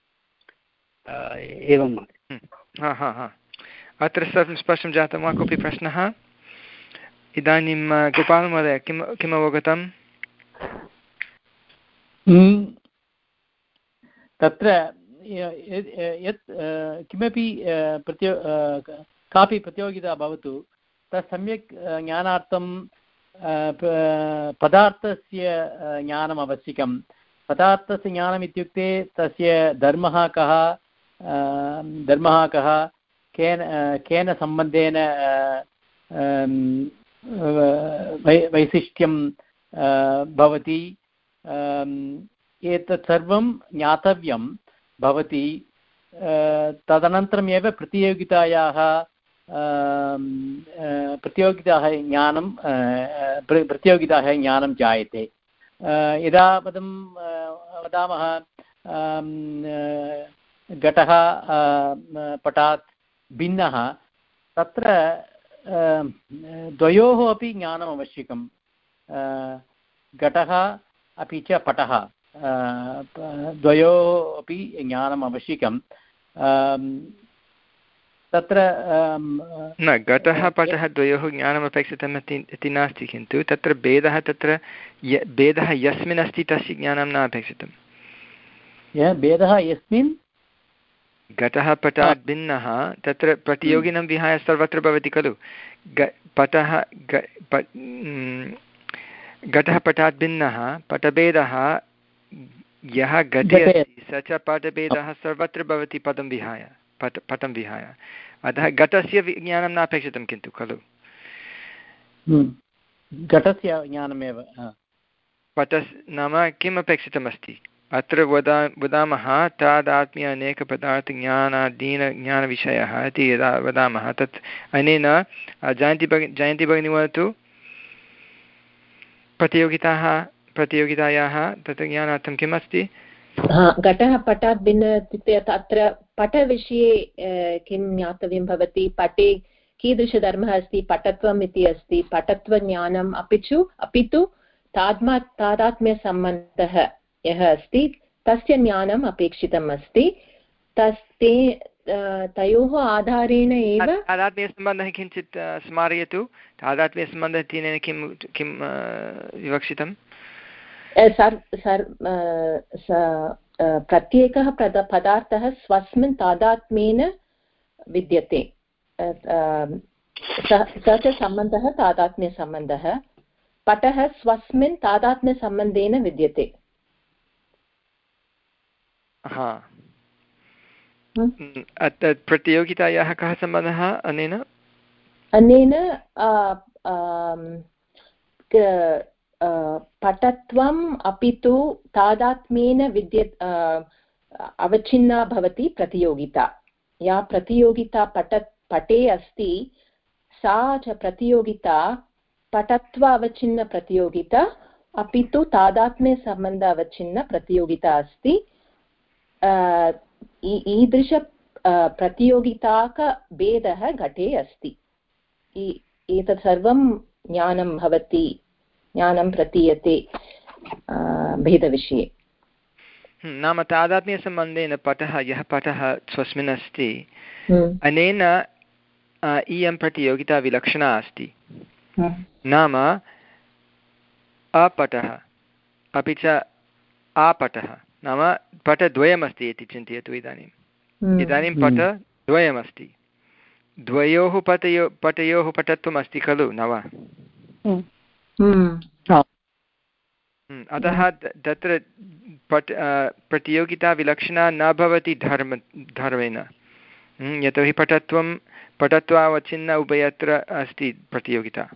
G: एवं
A: हा हा हा अत्र सर्वं स्पष्टं जातं वा? कोऽपि प्रश्नः? इदानीं गोपालमहोदय किम् किम् अवगतम्?
C: तत्र यत् किमपि प्रतियो कापि प्रतियोगिता भवतु तत् सम्यक् ज्ञानार्थं पदार्थस्य ज्ञानम् आवश्यकं। पदार्थस्य ज्ञानम् इत्युक्ते तस्य धर्मः कः, धर्मः कः, केन केन सम्बन्धेन वैशिष्ट्यं भवति, एतत् सर्वं ज्ञातव्यं। भवति तदनन्तरमेव प्रतियोगितायाः प्रतियोगिताः ज्ञानं प्रतियोगिताः ज्ञानं जायते। यदा वदं वदामः घटः पटात् भिन्नः, तत्र द्वयोः अपि ज्ञानम् आवश्यकं। घटः अपि च पटः द्वयोः अपि ज्ञानम् आवश्यकं। तत्र
A: न घटः पटः द्वयोः ज्ञानम् अपेक्षितम् इति नास्ति, किन्तु तत्र भेदः तत्र भेदः यस्मिन् अस्ति तस्य ज्ञानं न अपेक्षितं।
C: भेदः यस्मिन्
A: घटः पटात् भिन्नः, तत्र प्रतियोगिनं विहाय सर्वत्र भवति खलु। पटः घटः पटात् भिन्नः, पटभेदः यः घटे अस्ति स च पटभेदः सर्वत्र भवति पदं विहाय, पट पटं विहाय। अतः घटस्य ज्ञानं नापेक्षितं किन्तु खलु।
C: घटस्य ज्ञानमेव।
A: पटस् नाम किम् अपेक्षितमस्ति अत्र वदा वदामः तादात्म्य अनेकपदार्थज्ञानादीन ज्ञानविषयः इति यदा वदामः, तत् अनेन जयन्ती भगिनी जयन्ती भगिनी वदतु प्रतियोगिताः प्रतियोगितायाः तत्र ज्ञानार्थं किम् अस्ति?
I: घटः पटात् भिन्नः इत्युक्ते तत्र पटविषये किं ज्ञातव्यं भवति, पटे कीदृशधर्मः अस्ति, पटत्वम् इति अस्ति, पटत्वज्ञानम् अपि च अपि तु ताद्मा तादात्म्यसम्बन्धः यः अस्ति तस्य ज्ञानम् अपेक्षितम् अस्ति। तस्ते तयोः आधारेण एव
A: तादात्म्यसम्बन्धः किञ्चित् स्मारयतु। तादात्म्यसम्बन्धः तेन किं किं विवक्षितं?
I: सर् सर् प्रत्येकः पद पदार्थः स्वस्मिन् तादात्म्येन विद्यते। स च सम्बन्धः तादात्म्यसम्बन्धः। पटः स्वस्मिन् तादात्म्यसम्बन्धेन विद्यते।
A: हा, प्रतियोगितायाः कः सम्बन्धः अनेन?
I: अनेन पटत्वम् अपि तु तादात्म्येन विद्य अवच्छिन्ना भवति प्रतियोगिता। या प्रतियोगिता पट पटे अस्ति सा च प्रतियोगिता पटत्व अवच्छिन्न प्रतियोगिता अपि तु तादात्म्यसम्बन्ध अवच्छिन्न प्रतियोगिता अस्ति। ईदृश प्रतियोगिताकभेदः घटे अस्ति। एतत् सर्वं ज्ञानं भवति, ज्ञानं प्रतीयते भेदविषये।
A: नाम तादात्म्यसम्बन्धेन पटः यः पटः स्वस्मिन् अस्ति, अनेन इयं प्रतियोगिता विलक्षणा अस्ति। नाम अपटः अपि च आपटः, नाम पटद्वयमस्ति इति चिन्तयतु। इदानीम् इदानीं पटद्वयमस्ति, द्वयोः पटयो पटयोः पटत्वम् अस्ति खलु, न वा? अतः तत्र पट प्रतियोगिता विलक्षणा न भवति धर्म धर्मेण, यतोहि पटत्वं पटत्वावच्छिन्न उभयत्र अस्ति प्रतियोगिता।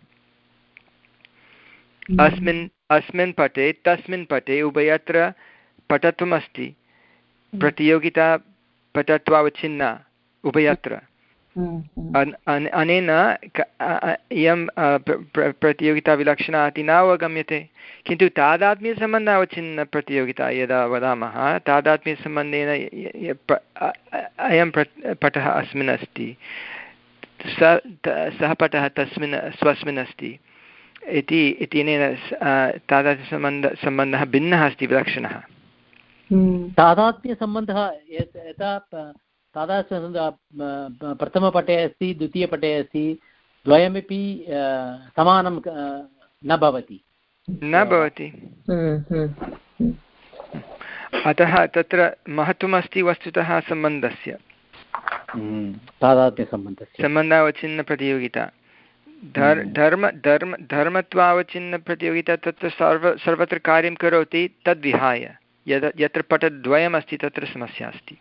A: अस्मिन् अस्मिन् पटे तस्मिन् पटे उभयत्र पटत्वम् अस्ति, प्रतियोगिता पटत्वावच्छिन्ना उभयत्र। अनेन इयं प्रतियोगिता विलक्षणा इति न अवगम्यते। किन्तु तादात्म्यसम्बन्धावच्छिन्न प्रतियोगिता यदा वदामः, तादात्म्यसम्बन्धेन अयं पटः अस्मिन् अस्ति, स सः पटः तस्मिन् स्वस्मिन् अस्ति इति इत्यनेन तादात्म्यसम्बन्ध सम्बन्धः भिन्नः अस्ति, विलक्षणः।
C: तादात्म्यसम्बन्धः यथा तादात्म्यसम्बन्धः प्रथमपटे अस्ति, द्वितीयपटे अस्ति, द्वयमपि समानं न भवति
A: न भवति अतः तत्र महत्त्वमस्ति वस्तुतः सम्बन्धस्य,
C: तादात्म्यसम्बन्धस्य
A: सम्बन्धावच्छिन्नप्रतियोगिता। धर् धर्म धर्म धर्मत्वावच्छिन्नप्रतियोगिता तत्र सर्व सर्वत्र कार्यं करोति, तद्विहाय यद् यत्र पटद्वयमस्ति तत्र समस्या अस्ति।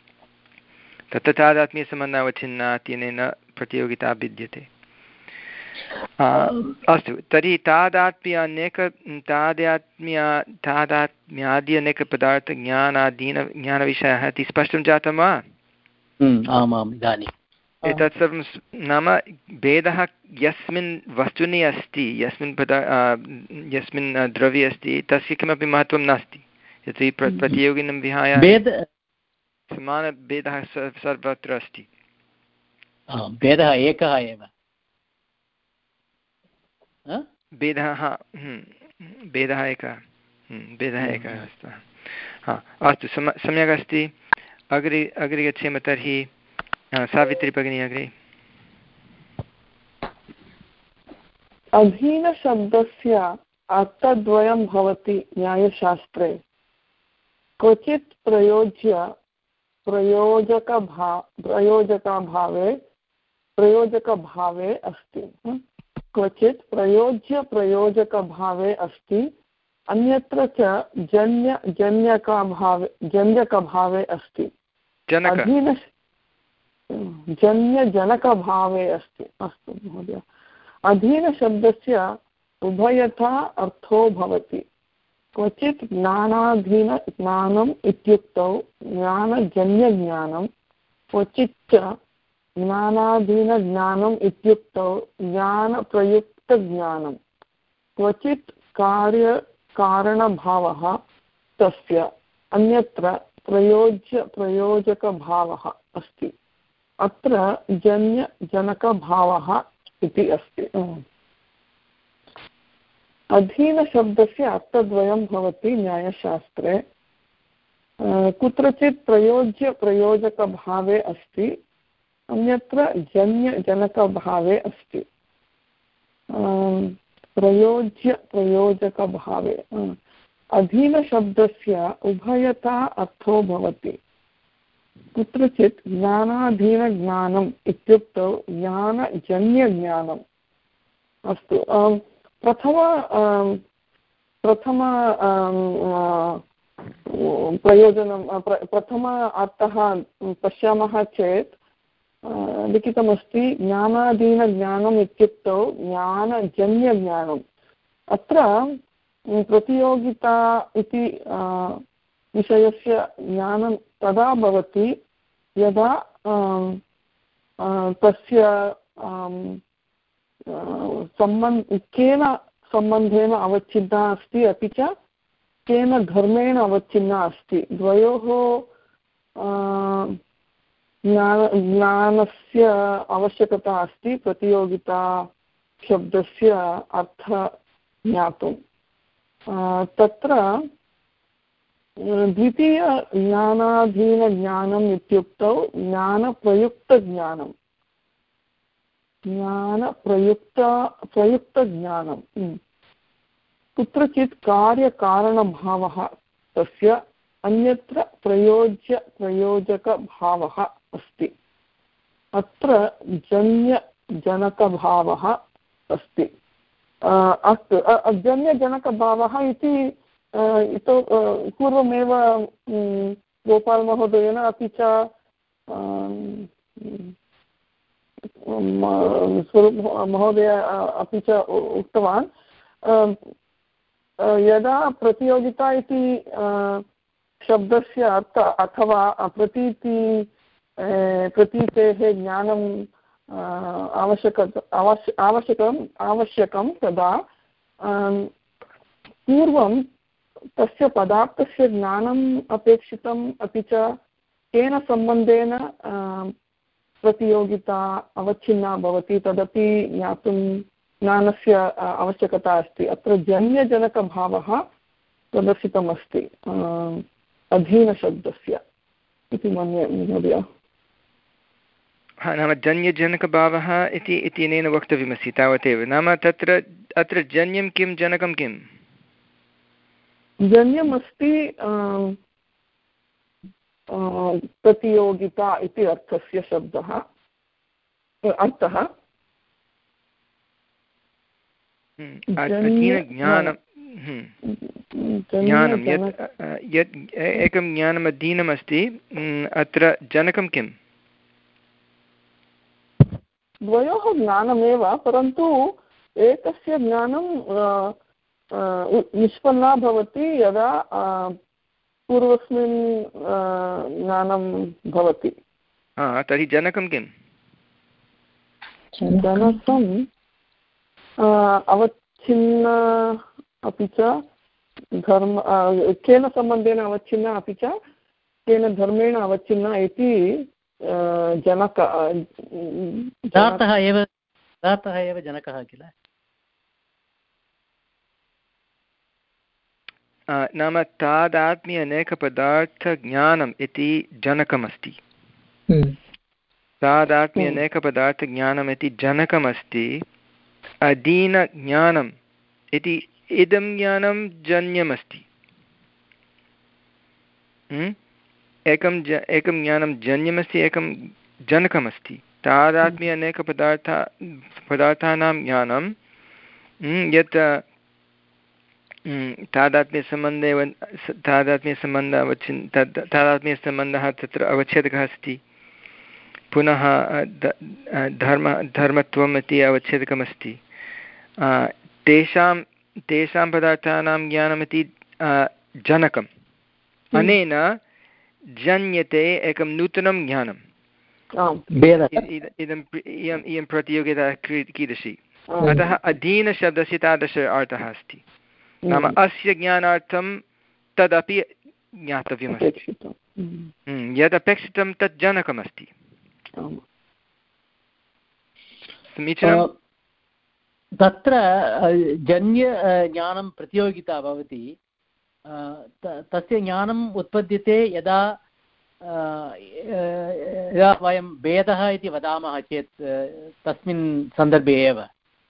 A: तत्र तादात्म्यसम्बन्धावच्छिन्ना इत्यनेन प्रतियोगिता भिद्यते। अस्तु तर्हि तादात्म्य अनेक तादात्म्य तादात्म्यादि अनेकपदार्थज्ञानादीन ज्ञानविषयः इति स्पष्टं जातं वा?
C: आमाम् इदानीम्
A: एतत् सर्वं नाम भेदः यस्मिन् वस्तुनि अस्ति यस्मिन् पदा यस्मिन् द्रव्ये अस्ति तस्य किमपि महत्त्वं नास्ति यतोहि प्र प्रतियोगिनं विहाय समानभेदः सर्वत्र अस्ति।
C: भेदः एकः एव
A: भेदः भेदः एकः भेदः एकः अस्तु हा अस्तु सम सम्यक् अस्ति। अग्रे अग्रे गच्छेम तर्हि सावित्री भगिनी अग्रे।
E: अधीनशब्दस्य अर्थद्वयं भवति न्यायशास्त्रे। क्वचित् प्रयोज्य प्रयोजकभा प्रयोजकभावे प्रयोजकभावे अस्ति क्वचित् प्रयोज्य प्रयोजकभावे अस्ति अन्यत्र च जन्य जन्यकभावे जन्यकभावे अस्ति। अधीन जन्यजनकभावे अस्ति। अस्तु महोदय। अधीनशब्दस्य उभयथा अर्थो भवति। क्वचित् ज्ञानाधीन ज्ञानम् इत्युक्तौ ज्ञानजन्यज्ञानं क्वचित् च ज्ञानाधीनज्ञानम् इत्युक्तौ ज्ञानप्रयुक्तज्ञानं क्वचित् कार्यकारणभावः तस्य अन्यत्र प्रयोज्यप्रयोजकभावः अस्ति। अत्र जन्यजनकभावः इति अस्ति। अधीनशब्दस्य अर्थद्वयं भवति न्यायशास्त्रे। कुत्रचित् प्रयोज्यप्रयोजकभावे अस्ति अन्यत्र जन्यजनकभावे अस्ति। प्रयोज्यप्रयोजकभावे अधीनशब्दस्य उभयथा अर्थो भवति। कुत्रचित् ज्ञानाधीनज्ञानम् इत्युक्तौ ज्ञानजन्यज्ञानम्। अस्तु प्रथम प्रथम प्रयोजनं प्रथम अर्थः पश्यामः चेत् लिखितमस्ति ज्ञानाधीनज्ञानम् इत्युक्तौ ज्ञानजन्यज्ञानम्। अत्र प्रतियोगिता इति विषयस्य ज्ञानं तदा भवति यदा तस्य सम्बन्ध केन सम्बन्धेन अवच्छिन्ना अस्ति अपि च केन धर्मेण अवच्छिन्ना अस्ति। द्वयोः ज्ञान ज्ञानस्य आवश्यकता अस्ति प्रतियोगिता शब्दस्य अर्थः ज्ञातुं। तत्र द्वितीय ज्ञानाधीनज्ञानम् इत्युक्तौ ज्ञानप्रयुक्तज्ञानं ज्ञानप्रयुक्त प्रयुक्तज्ञानं कुत्रचित् कार्यकारणभावः तस्य अन्यत्र प्रयोज्यप्रयोजकभावः अस्ति। अत्र जन्यजनकभावः अस्ति। अस्तु जन्यजनकभावः इति इतो पूर्वमेव गोपालमहोदयेन अपि च महोदय अपि च उक्तवान् यदा प्रतियोगिता इति शब्दस्य अर्थ अथवा प्रतीति प्रतीतेः ज्ञानम् आवश्यक आवश्यकम् आवश्यकं तदा पूर्वं तस्य पदार्थस्य ज्ञानम् अपेक्षितम् अपि च केन सम्बन्धेन प्रतियोगिता अवच्छिन्ना भवति तदपि ज्ञातुं ज्ञानस्य आवश्यकता अस्ति। अत्र जन्यजनकभावः प्रदर्शितमस्ति अधीनशब्दस्य इति मन्ये महोदय।
A: हा नाम जन्यजनकभावः इति इत्यनेन वक्तव्यमस्ति तावदेव। नाम तत्र अत्र जन्यं किं जनकं किम्?
E: जन्यमस्ति प्रतियोगिता इति अर्थस्य शब्दः अर्थः।
A: ज्ञानं ज्ञानं यत् यत् एकं ज्ञानम् अधीनमस्ति अत्र जनकं किम्?
E: द्वयोः ज्ञानमेव, परन्तु एकस्य ज्ञानं निष्पन्ना भवति यदा पूर्वस्मिन् ज्ञानं भवति।
A: तर्हि जनकं किम्?
E: जनकम् अवच्छिन्न अपि च धर्म केन सम्बन्धेन अवच्छिन्न अपि च केन धर्मेण अवच्छिन्न इति जनक
C: धातः एव धातः एव जनकः किल?
A: नाम तादात्म्य अनेकपदार्थज्ञानम् इति जनकमस्ति। तादात्म्य अनेकपदार्थज्ञानम् इति जनकमस्ति। अधीनज्ञानम् इति इदं ज्ञानं जन्यमस्ति। एकं ज एकं ज्ञानं जन्यमस्ति, एकं जनकमस्ति। तादात्म्य अनेकपदार्थ पदार्थानां ज्ञानं यत् तादात्म्यसम्बन्धे तादात्म्यसम्बन्धः अवच्छिन् तद् तादात्म्यसम्बन्धः तत्र अवच्छेदकः अस्ति। पुनः धर्म धर्मत्वम् इति अवच्छेदकमस्ति। तेषां तेषां पदार्थानां ज्ञानमिति जनकम्। अनेन जन्यते एकं नूतनं ज्ञानम्। इदम् इयं प्रतियोगिता कीदृशी। अतः अधीनशब्दस्य तादृश अर्थः अस्ति। नाम अस्य ज्ञानार्थं तदपि ज्ञातव्यमस्ति। यद् अपेक्षितं तत् जनकमस्ति। समीचीनं।
C: तत्र जन्य ज्ञानं प्रतियोगिता भवति। तस्य ज्ञानम् उत्पद्यते यदा यदा वयं भेदः इति वदामः चेत् तस्मिन् सन्दर्भे एव।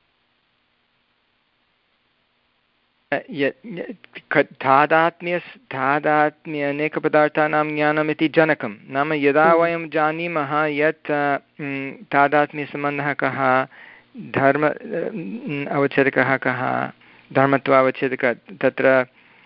A: तादात्म्य तादात्म्य अनेकपदार्थानां ज्ञानमिति जनकं। नाम यदा वयं जानीमः यत् तादात्म्यसम्बन्धः कः, धर्म अवच्छेदकः कः, धर्मत्वावच्छेदकः तत्र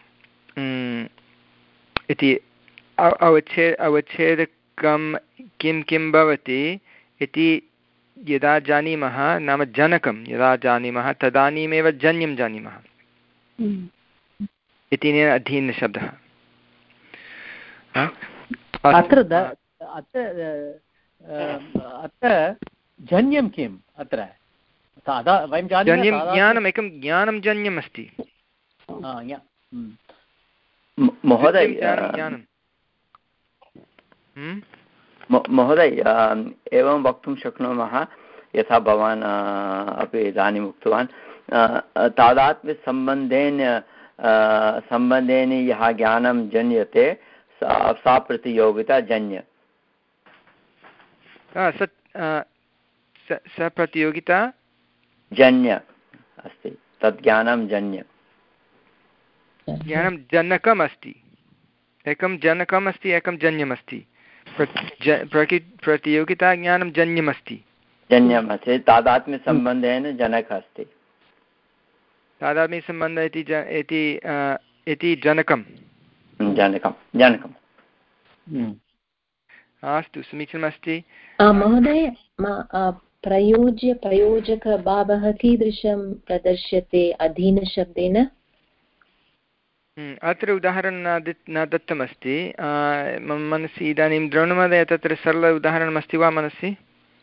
A: इति अवच्छे अवच्छेदकं किं किं भवति इति यदा जानीमः, नाम जनकं यदा जानीमः तदानीमेव जन्यं जानीमः इति अधीनशब्दः।
C: अत्र अत्र जन्यं किम्? अत्र वयं
A: जन्यं ज्ञानम्, एकं ज्ञानं जन्यम् अस्ति
F: महोदय। महोदय एवं वक्तुं शक्नुमः यथा भवान् अपि इदानीम् उक्तवान्, तादात्म्यसम्बन्धेन सम्बन्धेन यः ज्ञानं जन्यते सा सा प्रतियोगिता जन्य।
A: स प्रतियोगिता
F: जन्य अस्ति। तत् ज्ञानं जन्य
A: ज्ञानं जनकम् अस्ति। एकं जनकम् अस्ति, एकं जन्यमस्ति। प्रतियोगिता ज्ञानं जन्यमस्ति।
F: जन्यमस्ति। तादात्म्यसम्बन्धेन जनकः अस्ति।
A: तादात्म्यसम्बन्धः इति इति जनकं
F: जनकं जनकम्।
A: अस्तु, समीचीनमस्ति
I: महोदय। प्रयोज्य प्रयोजकभावः कीदृशं प्रदर्श्यते अधीनशब्देन?
A: अत्र उदाहरणं न न दत्तमस्ति मम मनसि इदानीं द्रोणमहोदय तत्र सरल उदाहरणमस्ति वा मनसि?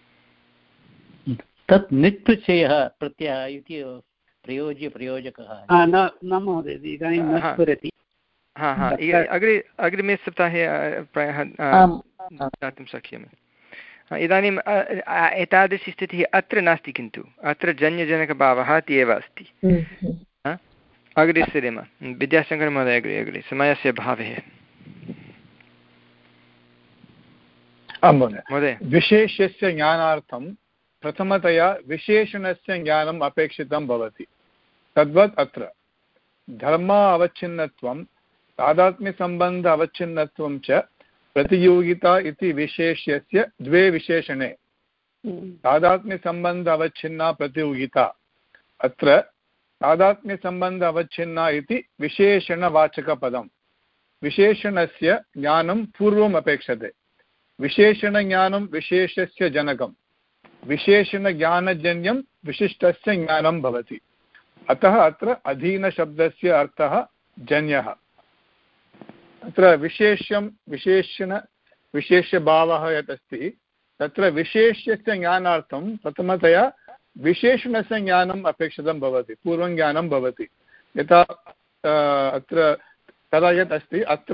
C: तत् नित्प्रत्ययः प्रत्ययः इति प्रयोज्य प्रयोजकः
G: न महोदय इदानीं न स्फुरति।
A: हा हा अग्रे अग्रिमे सप्ताहे प्रायः दातुं शक्यते। इदानीम् एतादृशी स्थितिः अत्र नास्ति, किन्तु अत्र जन्यजनकभावः इति एव अस्ति। अग्रे सरेम। विद्याशङ्करमहोदय अग्रे अग्रे समयस्य अभावे।
B: महोदय, विशेषस्य ज्ञानार्थं प्रथमतया विशेषणस्य ज्ञानम् अपेक्षितं भवति। तद्वत् अत्र धर्म अवच्छिन्नत्वं तादात्म्यसम्बन्ध अवच्छिन्नत्वं च प्रतियोगिता इति विशेष्यस्य द्वे विशेषणे। तादात्म्यसम्बन्ध अवच्छिन्ना प्रतियोगिता। अत्र तादात्म्यसम्बन्ध अवच्छिन्ना इति विशेषणवाचकपदं। विशेषणस्य ज्ञानं पूर्वम् अपेक्षते। विशेषणज्ञानं विशेषस्य जनकम्। विशेषणज्ञानजन्यं विशिष्टस्य ज्ञानं भवति। अतः अत्र अधीनशब्दस्य अर्थः जन्यः। अत्र विशेष्यं विशेषण विशेष्यभावः यत् अस्ति तत्र विशेष्यस्य ज्ञानार्थं प्रथमतया विशेषणस्य ज्ञानम् अपेक्षितं भवति, पूर्वं ज्ञानं भवति। यथा अत्र तदा यत् अस्ति अत्र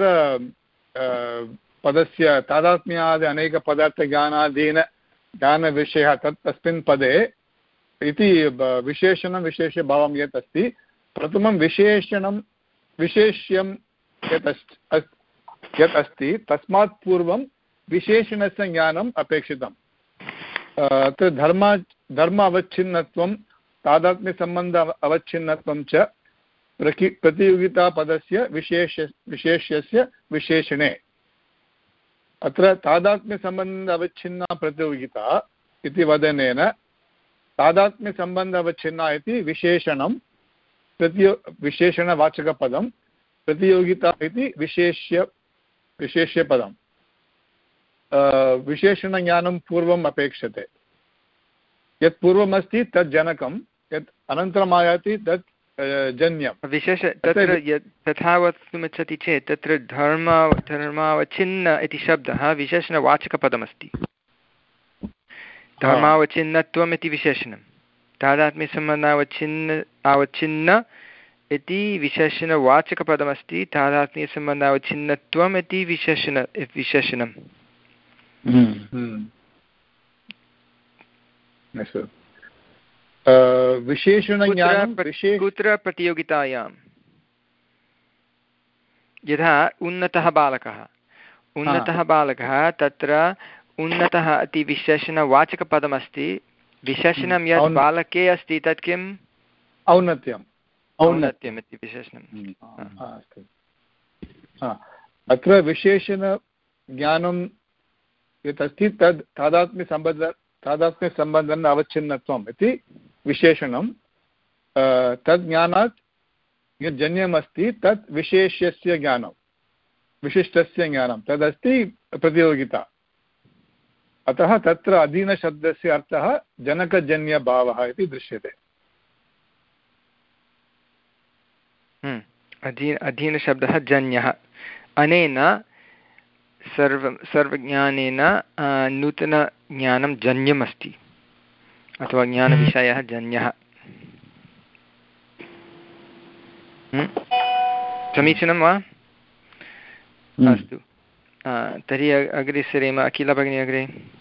B: पदस्य तादात्म्यादि अनेकपदार्थज्ञानाधीन ज्ञानविषयः तत् तस्मिन् पदे इति विशेषणं विशेष्यभावं यत् अस्ति प्रथमं विशेषणं विशेष्यं यत् अस्ति यत् अस्ति तस्मात् पूर्वं विशेषणस्य ज्ञानम् अपेक्षितम्। अत्र धर्म धर्म अवच्छिन्नत्वं तादात्म्यसम्बन्ध अवच्छिन्नत्वं च प्रति प्रतियोगितापदस्य विशेष विशेष्यस्य विशेषणे। अत्र तादात्म्यसम्बन्ध अवच्छिन्ना प्रतियोगिता इति वदनेन तादात्म्यसम्बन्ध अवच्छिन्ना इति विशेषणं प्रतियो विशेषणवाचकपदं, प्रतियोगिता इति विशेष्य विशेष्यपदं। विशेषणज्ञानं पूर्वम् अपेक्षते। यत् पूर्वमस्ति तत् जनकं, यत् अनन्तरम् आयाति तत् जन्यं।
A: विशेष तत्र यत् तथा वक्तुमिच्छति चेत् तत्र धर्म धर्मावच्छिन्न इति शब्दः विशेषणवाचकपदमस्ति। धर्मावच्छिन्नत्वम् इति विशेषणं, तादात्म्यसम्बन्धावच्छिन्न आवच्छिन्न इति विशेषणवाचकपदमस्ति, तादात्म्यसम्बन्धावच्छिन्नत्वम् इति विशेषण विशेषणं।
B: विशेषणज्ञानं
A: कुत्र प्रतियोगितायां यथा उन्नतः बालकः उन्नतः बालकः तत्र उन्नतः इति विशेषणवाचकपदमस्ति, विशेषणं यत् बालके अस्ति तत् किम्?
B: औन्नत्यम्
A: औन्नत्यम् इति विशेषणम्।
B: अत्र विशेषणज्ञानं यत् अस्ति तद् तादात्म्यसम्बन्ध तादात्म्यसम्बन्धन अवच्छिन्नत्वम् इति विशेषणं। तद् ज्ञानात् यत् जन्यमस्ति तत् विशेष्यस्य ज्ञानं, विशिष्टस्य ज्ञानं तदस्ति प्रतियोगिता। अतः तत्र अधीनशब्दस्य अर्थः जनकजन्यभावः इति दृश्यते।
A: अधीन अधीनशब्दः जन्यः। अनेन सर्व सर्वज्ञानेन नूतनज्ञानं जन्यम् अस्ति अथवा ज्ञानविषयः जन्यः। समीचीनं वा? अस्तु, तर्हि अग्रे सरेम। अखिला भगिनी अग्रे।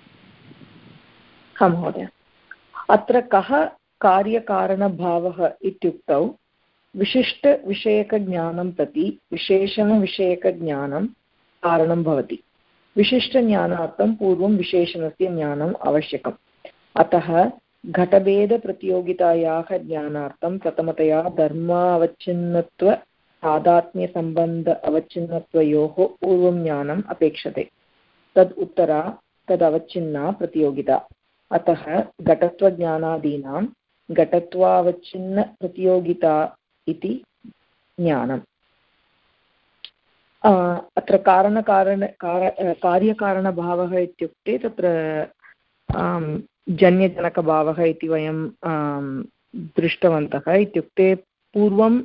D: हा महोदय, अत्र कः कार्यकारणभावः इत्युक्तौ विशिष्टविषयकज्ञानं प्रति विशेषणविषयकज्ञानं कारणं भवति। विशिष्टज्ञानार्थं पूर्वं विशेषणस्य ज्ञानम् आवश्यकम्। अतः घटभेदप्रतियोगितायाः ज्ञानार्थं प्रथमतया धर्मावच्छिन्नत्व तादात्म्यसम्बन्ध अवच्छिन्नत्वयोः पूर्वं ज्ञानम् अपेक्षते। तद् उत्तरा तदवच्छिन्ना प्रतियोगिता। अतः घटत्वज्ञानादीनां घटत्वावच्छिन्नप्रतियोगिता इति ज्ञानम्। अत्र कारणकारण कार्यकारणभावः इत्युक्ते तत्र जन्यजनकभावः इति वयं दृष्टवन्तः। इत्युक्ते पूर्वं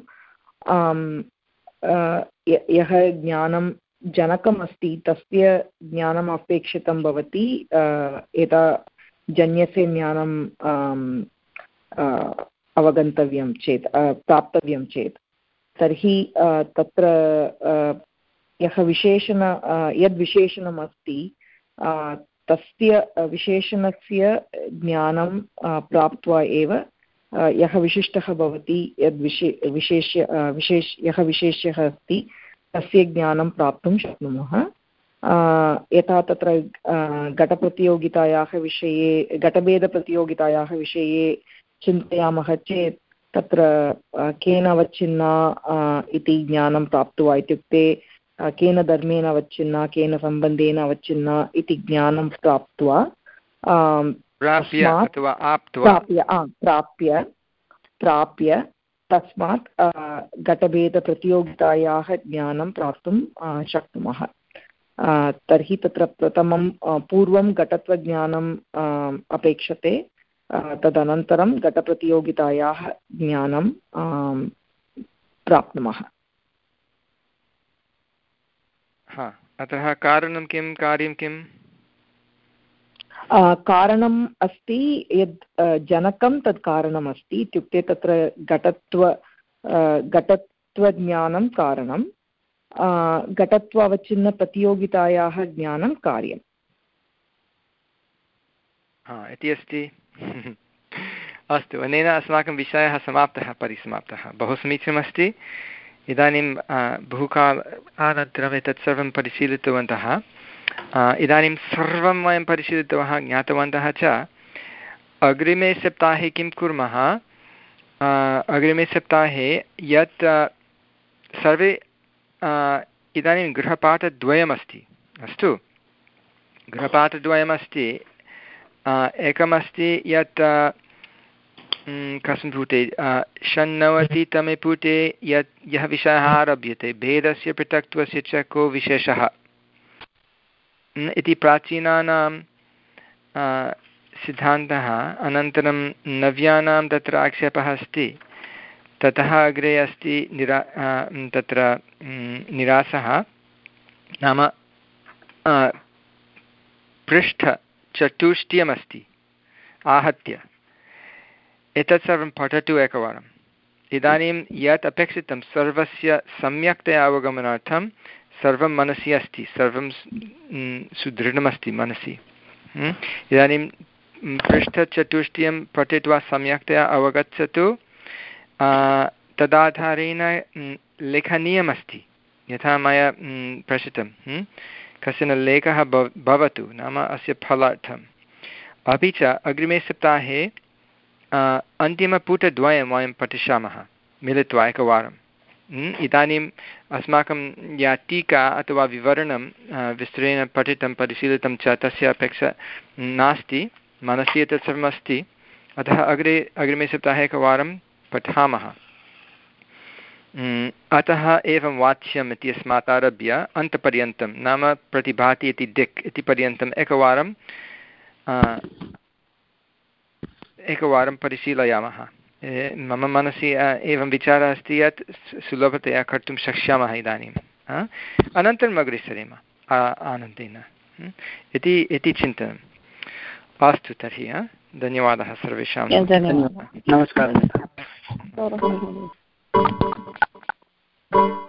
D: यः ज्ञानं जनकम् अस्ति तस्य ज्ञानम् अपेक्षितं भवति यदा जन्यस्य ज्ञानं अवगन्तव्यं चेत् प्राप्तव्यं चेत् तर्हि तत्र यः विशेषण यद्विशेषणम् अस्ति तस्य विशेषणस्य ज्ञानं प्राप्त्वा एव यः विशिष्टः भवति यद्विशे विशेष्य विशेष यः विशेष्यः अस्ति तस्य ज्ञानं प्राप्तुं शक्नुमः। यथा तत्र घटप्रतियोगितायाः विषये घटभेदप्रतियोगितायाः विषये चिन्तयामः चेत् तत्र केन अवच्छिन्ना इति ज्ञानं प्राप्त्वा, इत्युक्ते केन धर्मेण अवच्छिन्ना केन सम्बन्धेन अवच्छिन्ना इति ज्ञानं प्राप्त्वा प्राप्य प्राप्य प्राप्य तस्मात् घटभेदप्रतियोगितायाः ज्ञानं प्राप्तुं शक्नुमः। तर्हि तत्र प्रथमं पूर्वं घटत्वज्ञानम् अपेक्षते, तदनन्तरं घटप्रतियोगितायाः ज्ञानं प्राप्नुमः।
A: हा, अतः कारणं किं, कार्यं किम्?
D: कारणम् अस्ति यद् जनकं तत् कारणम् अस्ति, इत्युक्ते तत्र घटत्व घटत्वज्ञानं कारणं, घटत्व अवच्छिन्नप्रतियोगितायाः ज्ञानं कार्यम्।
A: हा इति अस्ति। अस्तु, अनेन अस्माकं विषयः समाप्तः, परिसमाप्तः। बहु समीचीनमस्ति। इदानीं बहुकाल अनन्तरम् एतत् सर्वं परिशीलितवन्तः। इदानीं सर्वं वयं परिशीलितवन्तः, ज्ञातवन्तः च। अग्रिमे सप्ताहे किं कुर्मः? अग्रिमे सप्ताहे यत् सर्वे इदानीं गृहपाठद्वयमस्ति, अस्तु, गृहपाठद्वयमस्ति। एकमस्ति यत् कस्मिन् पुटे, षण्णवतितमे पुटे यत् यः विषयः आरभ्यते, भेदस्य पृथक्त्वस्य च को विशेषः इति प्राचीनानां सिद्धान्तः। अनन्तरं नव्यानां तत्र आक्षेपः अस्ति। ततः अग्रे अस्ति निरा तत्र निरासः, नाम पृष्ठचतुष्टयमस्ति आहत्य। एतत् सर्वं पठतु एकवारम्। इदानीं यत् अपेक्षितं सर्वस्य सम्यक्तया अवगमनार्थं सर्वं मनसि अस्ति, सर्वं सुदृढमस्ति मनसि। इदानीं पृष्ठचतुष्टयं पठित्वा सम्यक्तया अवगच्छतु। तदाधारेण लेखनीयमस्ति, यथा मया प्रश्नितं, कश्चन लेखः भव भवतु नाम अस्य फलार्थम्। अपि च अग्रिमे सप्ताहे अन्तिमपुटद्वयं वयं पठिष्यामः मिलित्वा एकवारम्। इदानीम् अस्माकं या टीका अथवा विवरणं विस्तरेण पठितं परिशीलितं च, तस्य अपेक्षा नास्ति, मनसि एतत् सर्वमस्ति। अतः अग्रे अग्रिमे सप्ताहे एकवारं पठामः। अतः एवं वाच्यम् इति अस्मात् आरभ्य अन्तपर्यन्तं, नाम प्रतिभाति इति दिक् इति पर्यन्तम् एकवारं एकवारं परिशीलयामः। मम मनसि एवं विचारः अस्ति यत् सुलभतया कर्तुं शक्ष्यामः इदानीम्। अनन्तरम् अग्रे सरेम आनन्देन इति इति चिन्तनम्। अस्तु तर्हि धन्यवादः सर्वेषां।
G: नमस्कारः।